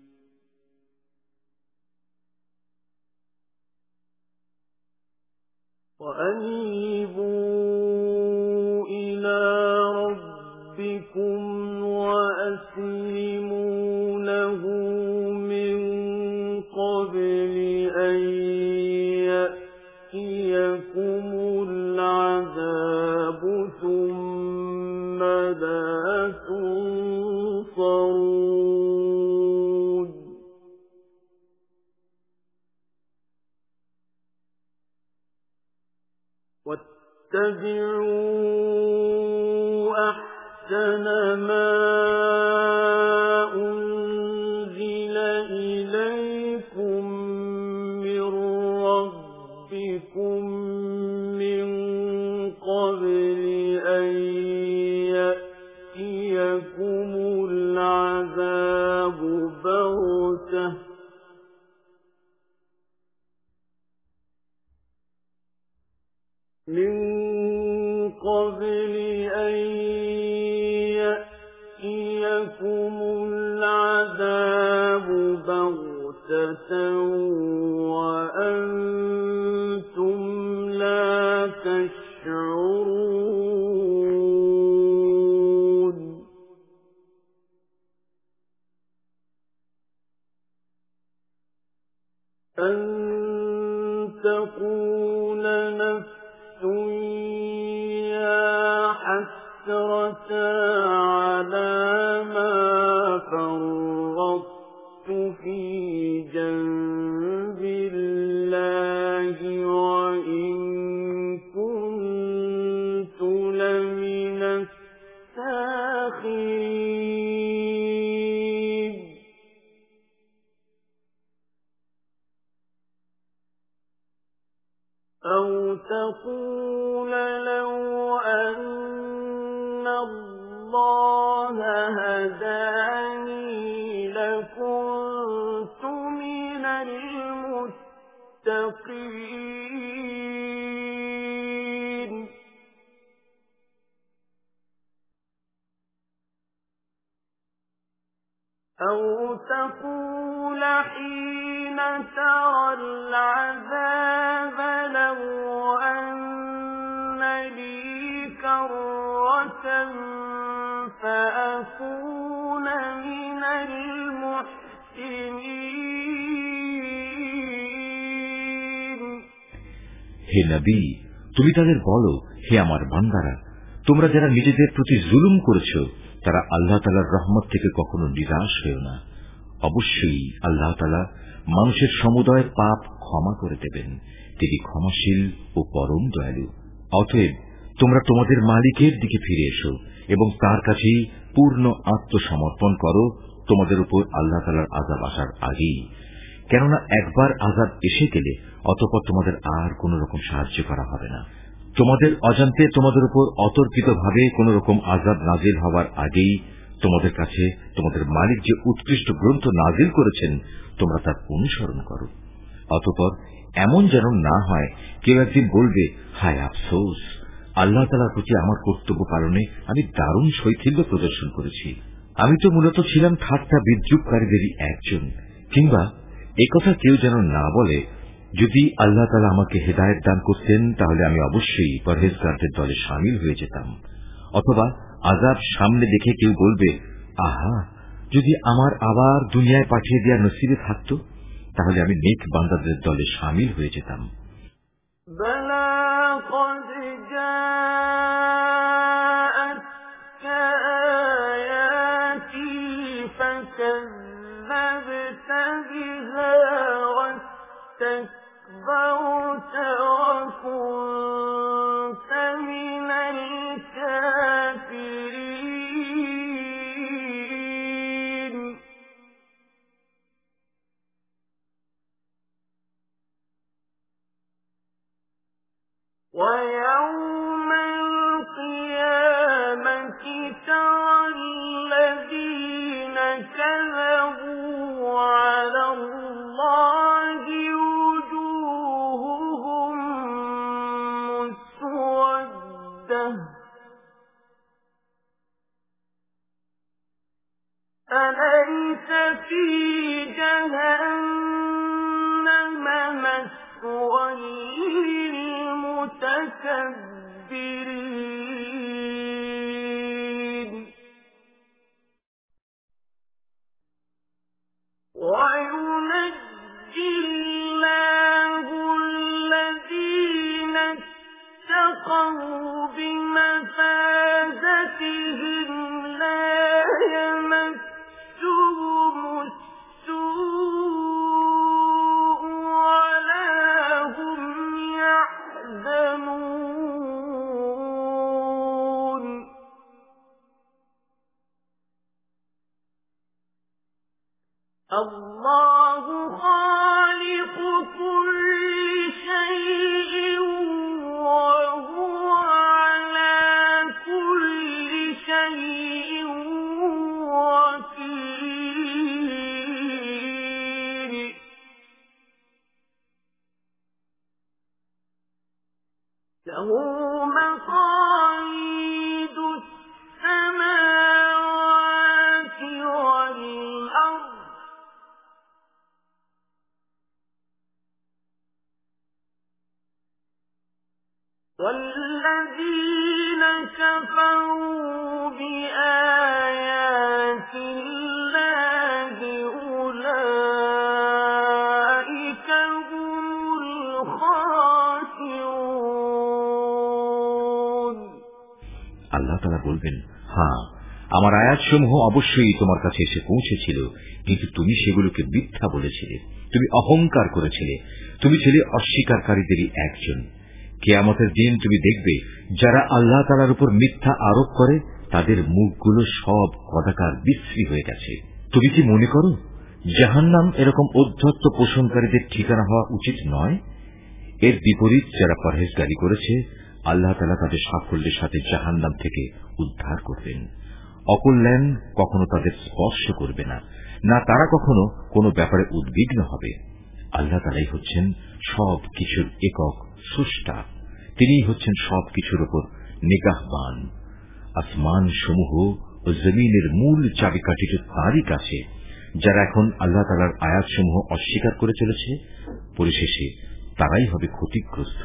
وَأَنِيبُوا إِلَى رَبِّكُمْ وَأَسْلِمُوا لَهُ مِنْ قَبْلِ أَنْ يَأْتِيَكُمُ الْعَذَابُ ثُمَّ لَا تُنصَرُونَ. وَاتَّبِعُوا أَحْسَنَ مَا أُنْزِلَ إِلَيْكُمْ مِنْ رَبِّكُمْ مِنْ قَبْلِ أَنْ يَأْتِيَكُمُ الْعَذَابُ بَغْتَةً من قبل أن يأتيكم العذاب بغتة وأنتم لا تشعرون. أن تقول نفس يا حسرة على ما فرطت في جنب الله وإن كنت لمن الساخرين. أو تقول لو أن الله هداني لكنت من المتقين. أو تقول حين ترى العذاب لو أن لي كرة فأكون من المحسنين. হে নবী, তুমি তাদের বলো, হে আমার বান্দারা, তোমরা যারা নিজেদের প্রতি জুলুম করেছ তারা আল্লাহ তাআলার রহমত থেকে কখনো নিরাশ হও না। অবশ্যই আল্লাহ তাআলা মানুষের সমুদয় পাপ ক্ষমা করে দেবেন। তিনি ক্ষমাশীল ও পরম দয়ালু। অতএব তোমরা তোমাদের মালিকের দিকে ফিরে এসো এবং তার কাছেই পূর্ণ আত্মসমর্পণ করো তোমাদের উপর আল্লাহ তাআলার আযাব আসার আগেই, কেননা একবার আযাব এসে গেলে অতঃপর তোমাদের আর কোন রকম সাহায্য করা হবে না। তোমাদের অজান্তে তোমাদের উপর অতর্কিতভাবে কোন রকম আযাব নাজিল হওয়ার আগেই তোমাদের কাছে তোমাদের মালিক যে উৎকৃষ্ট গ্রন্থ নাজিল করেছেন তোমরা তার অনুসরণ করো। অতঃপর এমন যেন না হয় কেউ একদিন বলবে, হায় আফসোস, আল্লাহ তাআলার প্রতি আমার কর্তব্য পালনে আমি দারুণ শৈথিল্য প্রদর্শন করেছি। আমি তো মূলত ছিলাম ঠাট্টা বিদ্রুপকারীদেরই একজন। কিংবা একথা কেউ যেন না বলে, যদি আল্লাহ তাআলা আমাকে হেদায়েত দান করতেন তাহলে আমি অবশ্যই পরহেজগারদের দলে শামিল হয়ে যেতাম। অথবা আযাব সামনে দেখে কেউ বলবে, আহা, যদি আমার আবার দুনিয়ায় পাঠিয়ে দেওয়ার নসিবে থাকত তাহলে আমি নেক বান্দাদের দলে শামিল হয়ে যেতাম। استكبرت وكنت من الكافرين ويوم القيامة ترى الذين كذبوا على الله وجوههم مسودة أليس في جهنم مثوى للمتكبرين وينجي الله الذين اتقوا بمفازتهم لا يمسهم السوء ولا هم يحزنون الله خالق كل شيء وهو على كل شيء وكيل له مقاليد السماوات والأرض والذين كفروا بآيات الله أولئك هم الخاسرون আল্লাহ তাআলা বলবেন, হ্যাঁ, আমার আয়াতসমূহ অবশ্যই তোমার কাছে এসে পৌঁছেছিল, কিন্তু তুমি সেগুলোকে মিথ্যা বলেছিলে, তুমি অহংকার করেছিলে, তুমি ছিলে অস্বীকারীদেরই একজন। কিয়ামতের দিন তুমি দেখবে যারা আল্লাহ তাআলার উপর মিথ্যা আরোপ করে তাদের মুখগুলো সব কদাকার বিশ্রী হয়ে গেছে। তুমি কি মনে করো জাহান্নাম এরকম অধ্যত্ত পোষণকারীদের ঠিকানা হওয়া উচিত নয়? এর বিপরীত যারা পরহেজগারি করেছে আল্লাহ তাআলা তাদের সাফল্যের সাথে জাহান্নাম থেকে উদ্ধার করবেন। অকল্যাণ কখনো তাদের স্পর্শ করবে না, না তারা কখনো কোনো ব্যাপারে উদ্বিগ্ন হবে। আল্লাহ তাআলাই হচ্ছেন সব কিছুর একক স্রষ্টা, তিনিই হচ্ছেন সব কিছুর উপর নিগাহবান। আসমান সমূহ ও জমিনের মূল চাবিকাঠিটা তারই কাছে। যারা এখন আল্লাহ তাআলার আয়াতসমূহ অস্বীকার করে চলেছে পরিশেষে তারাই হবে ক্ষতিগ্রস্ত।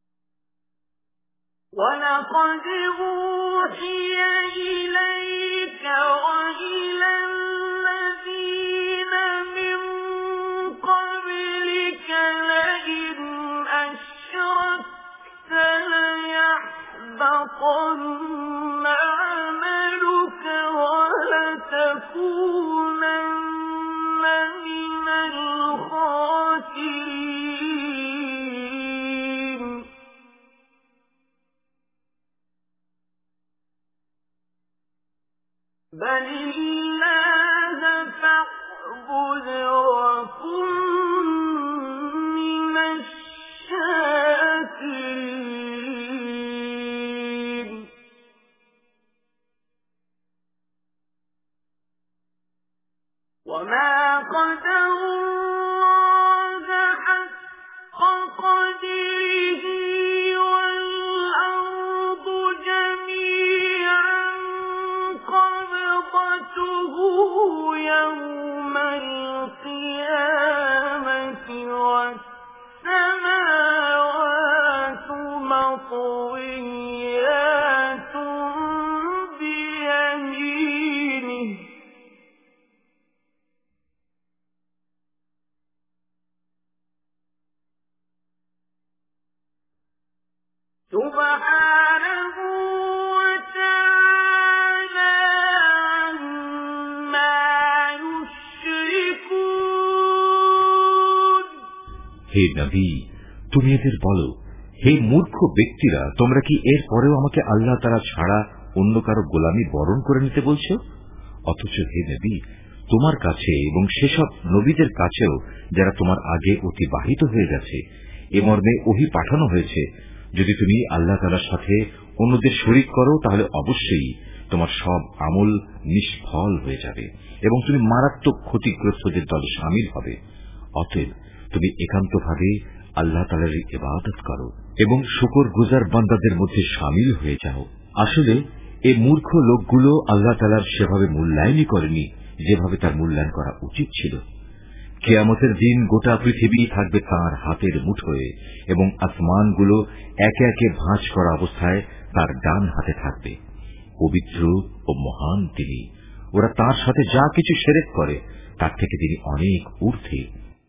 ولقد أوحي إليك لتكونن من الخاسرين بل الله فاعبد وكن من الشاكرين وما قدر الله حق قدره والأرض جميعا قبضته يوم القيامة والسماوات مطويات بيمينه سبحانه وتعالى عما يشركون হে নবী, তুমি এদের বলো, হে মূর্খ ব্যক্তিরা, তোমরা কি এর পরেও আমাকে আল্লাহ তাআলা ছাড়া অন্য কারো গোলামি বরণ করে নিতে বলছো? অথচ হে নবী, তোমার কাছে এবং সেসব নবীদের কাছেও যারা তোমার আগে অতিবাহিত হয়ে গেছে এ মর্মে ওহী পাঠানো হয়েছে, যদি তুমি আল্লাহ তাআলার সাথে অন্যদের শরীক করো তাহলে অবশ্যই তোমার সব আমল নিষ্ফল হয়ে যাবে এবং তুমি মারাত্মক ক্ষতিগ্রস্তদের দলে শামিল হবে। অতএব তুমি একান্তভাবে আল্লাহ তাআলার ইবাদত করো এবং শুকরগুজার বান্দাদের মধ্যে শামিল হয়ে যাও। আসলে এই মূর্খ লোকগুলো আল্লাহ তাআলার সেভাবে মূল্যায়নই করেনি যেভাবে তার মূল্যায়ন করা উচিত ছিল। কিয়ামতের দিন গোটা পৃথিবী থাকবে তাঁর হাতের মুঠোয় এবং আসমানগুলো একে একে ভাঁজ করা অবস্থায় তার ডান হাতে থাকবে। পবিত্র ও মহান তিনি। ওরা তার সাথে যা কিছু শিরক করে তার থেকে তিনি অনেক ঊর্ধ্বে।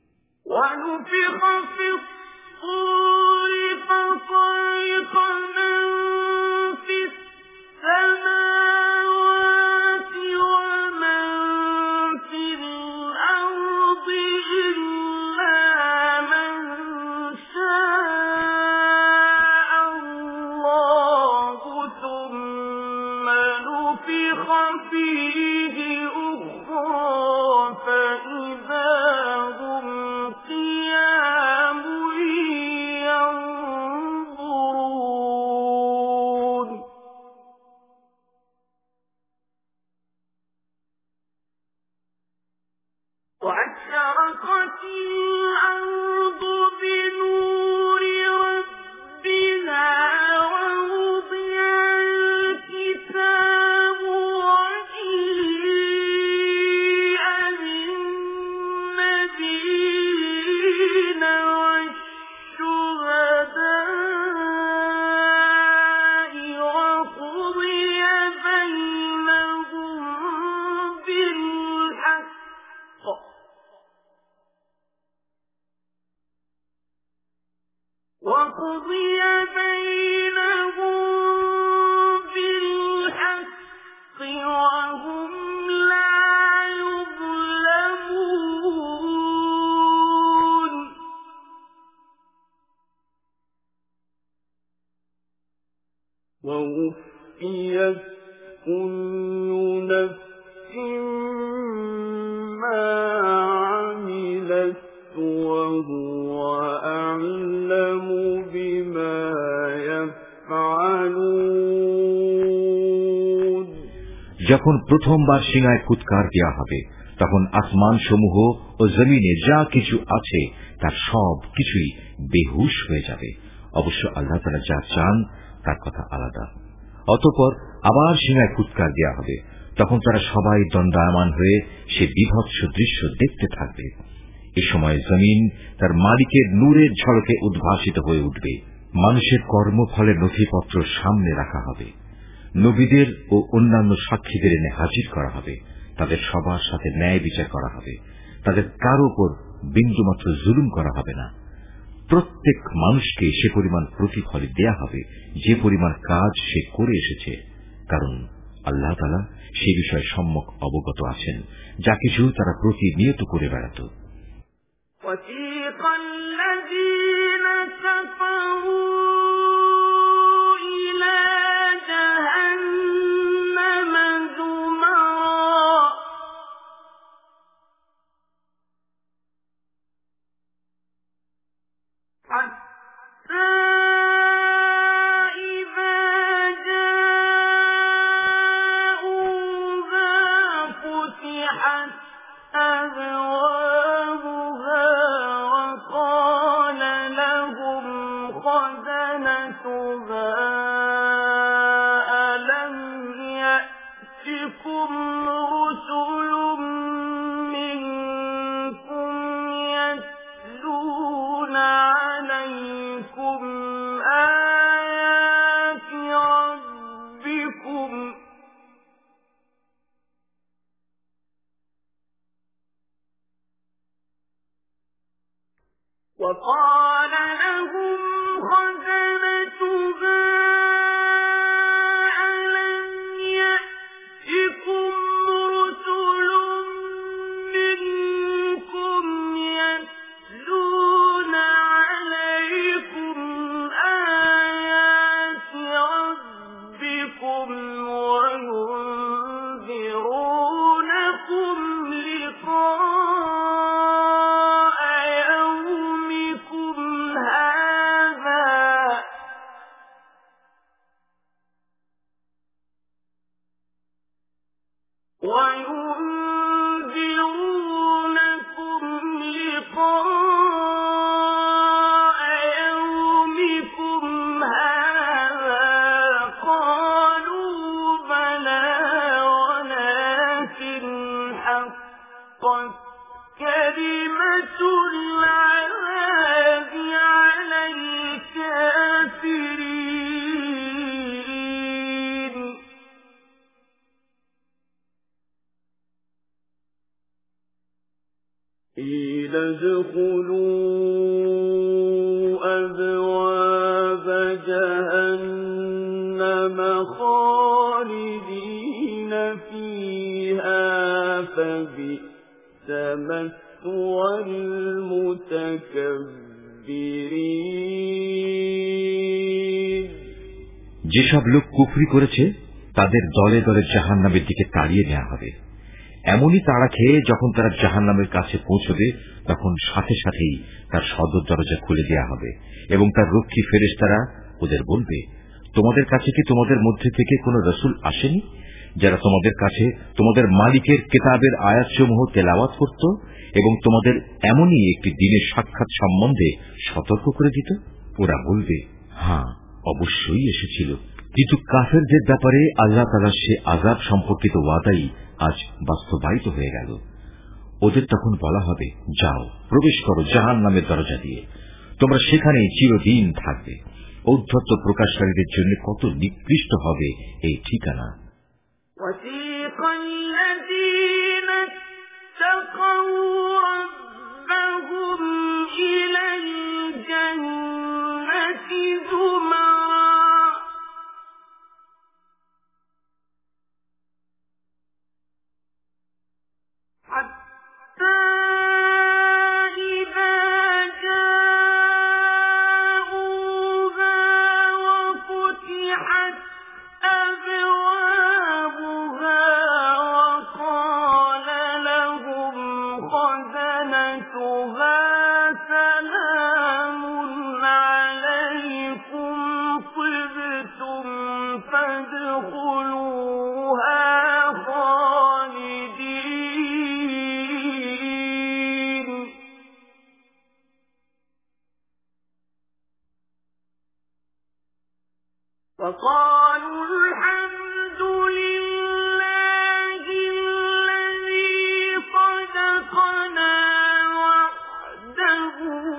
যখন প্রথমবার সিংহায় ফুৎকার দেওয়া হবে তখন আসমান সমূহ ও জমিনে যা কিছু আছে তার সব কিছুই বেহুশ হয়ে যাবে। অবশ্য আল্লাহ তাআলা যা চান তার কথা আলাদা। অতঃপর আবার সিংহায় ফুৎকার দেওয়া হবে, তখন তারা সবাই দণ্ডায়মান হয়ে সে বিভৎস দৃশ্য দেখতে থাকবে। এ সময় জমিন তার মালিকের নূরের ঝলকে উদ্ভাসিত হয়ে উঠবে। মানুষের কর্মফলের নথিপত্র সামনে রাখা হবে। নবীদের ও অন্যান্য সাক্ষীদের এনে হাজির করা হবে। তাদের সবার সাথে ন্যায় বিচার করা হবে। তাদের কারো উপর বিন্দুমাত্র জুলুম করা হবে না। প্রত্যেক মানুষকে সে পরিমাণ প্রতিফল দেয়া হবে যে পরিমাণ কাজ সে করে এসেছে, কারণ আল্লাহ তাআলা সে বিষয়ে সম্যক অবগত আছেন, যা কিছু তারা প্রতিনিয়ত করে বেড়াত। وقال لهم خزنتها ألم يأتكم رسل منكم يتلون عليكم آيات ربكم وينذرونكم لقاء وينذرونكم لقاء يومكم هذا قالوا بلى ولكن حقت كلمة العذاب على الكافرين قيل ادخلوا أبواب جهنم خالدين فيها فبئس مثوى المتكبرين। যেসব লোক কুফরি করেছে তাদের দলে দলে জাহান্নামের দিকে তাড়িয়ে নেওয়া হবে। এমনই তাড়া খেয়ে যখন তারা জাহান্নামের কাছে পৌঁছবে, তখন সাথে সাথেই তার সদর দরজা খুলে দেওয়া হবে এবং তার রক্ষী ফেরেশতারা ওদের বলবে, তোমাদের কাছে কি তোমাদের মধ্যে থেকে কোন রসুল আসেনি, যারা তোমাদের কাছে তোমাদের মালিকের কিতাবের আয়াতসমূহ তেলাওয়াত করত এবং তোমাদের এমনই একটি দিনের সাক্ষাৎ সম্বন্ধে সতর্ক করে দিত? ওরা বলবে, হ্যাঁ, অবশ্যই এসেছিল, কিন্তু কাফেরদের ব্যাপারে আল্লাহ তাআলার সে আযাব সম্পর্কিত ওয়াদাই আজ বাস্তবায়িত হয়ে গেল। ওদের তখন বলা হবে, যাও, প্রবেশ করো জাহান্নামের দরজা দিয়ে, তোমরা সেখানেই চিরদিন থাকবে। ঔদ্ধত্য প্রকাশকারীদের জন্য কত নিকৃষ্ট হবে এই ঠিকানা। وَسِيقَ الَّذِينَ اتَّقَوْا رَبَّهُمْ إِلَى الْجَنَّةِ زُمَرًا حَتَّى إِذَا جَاءُوهَا وَفُتِحَتْ أَبْوَابُهَا وَقَالَ لَهُمْ خَزَنَتُهَا سَلَامٌ عَلَيْكُمْ طِبْتُمْ فَادْخُلُوهَا خَالِدِينَ وَقَالُوا الْحَمْدُ لِلَّهِ الَّذِي صَدَقَنَا وَعْدَهُ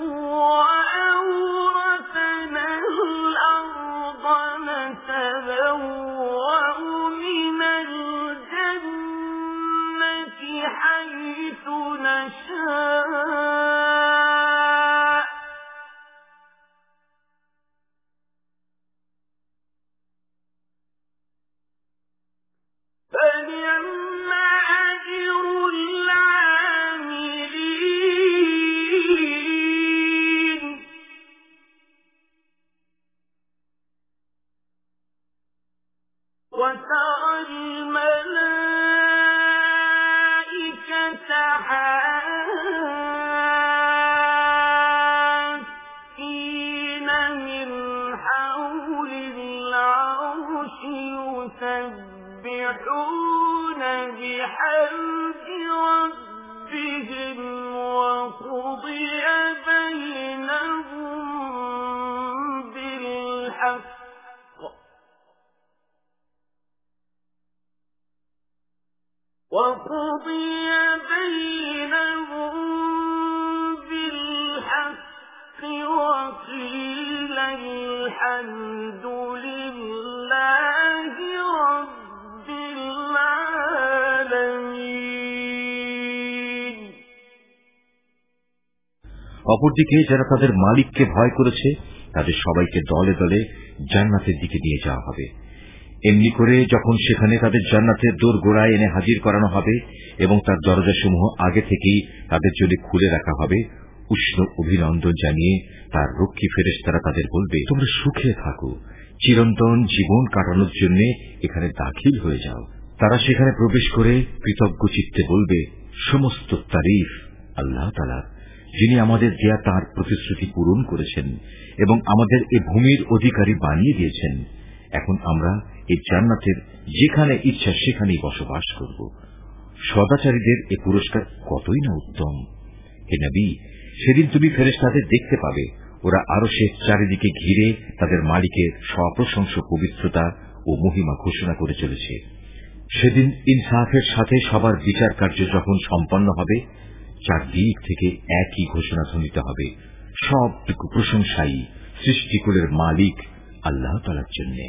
وَأَوْرَثَنَا الْأَرْضَ نَتَبَوَّأُ مِنَ الْجَنَّةِ حَيْثُ نَشَاءُ بحمد ربهم وقضي بينهم بالحق وقضي بينهم بالحق وقيل الحمد لله رب العالمين। অপরদিকে যারা তাদের মালিককে ভয় করেছে তাদের সবাইকে দলে দলে জান্নাতের দিকে নিয়ে যাওয়া হবে। এমনি করে যখন সেখানে তাদের জান্নাতের দোরগোড়ায় এনে হাজির করানো হবে এবং তার দরজাসমূহ আগে থেকেই তাদের জন্য খুলে রাখা হবে, উষ্ণ অভিনন্দন জানিয়ে তার রক্ষী ফেরেশতারা তাদের বলবে, তোমরা সুখে থাকো, চিরন্তন জীবন কাটানোর জন্য এখানে দাখিল হয়ে যাও। তারা সেখানে প্রবেশ করে কৃতজ্ঞ চিত্তে বলবে, সমস্ত তারিফ আল্লাহ তাআলার, যিনি আমাদের দেয়া তাঁর প্রতিশ্রুতি পূরণ করেছেন এবং আমাদের এ ভূমির অধিকারী বানিয়ে দিয়েছেন। এখন আমরা এই জান্নাতের যেখানে ইচ্ছা সেখানেই বসবাস করব। সদাচারীদের এ পুরস্কার কতই না উত্তম। হে নবী, সেদিন তুমি ফেরেশতাদের দেখতে পাবে, ওরা আরো সে চারিদিকে ঘিরে তাদের মালিকের সপ্রশংস পবিত্রতা ও মহিমা ঘোষণা করে চলেছে। সেদিন ইনসাফের সাথে সবার বিচার কার্য যখন সম্পন্ন হবে, চারদিক থেকে একই ঘোষণা ধ্বনিত হবে, সবটুকু প্রশংসাই সৃষ্টিকুলের মালিক আল্লাহ তাআলার জন্য।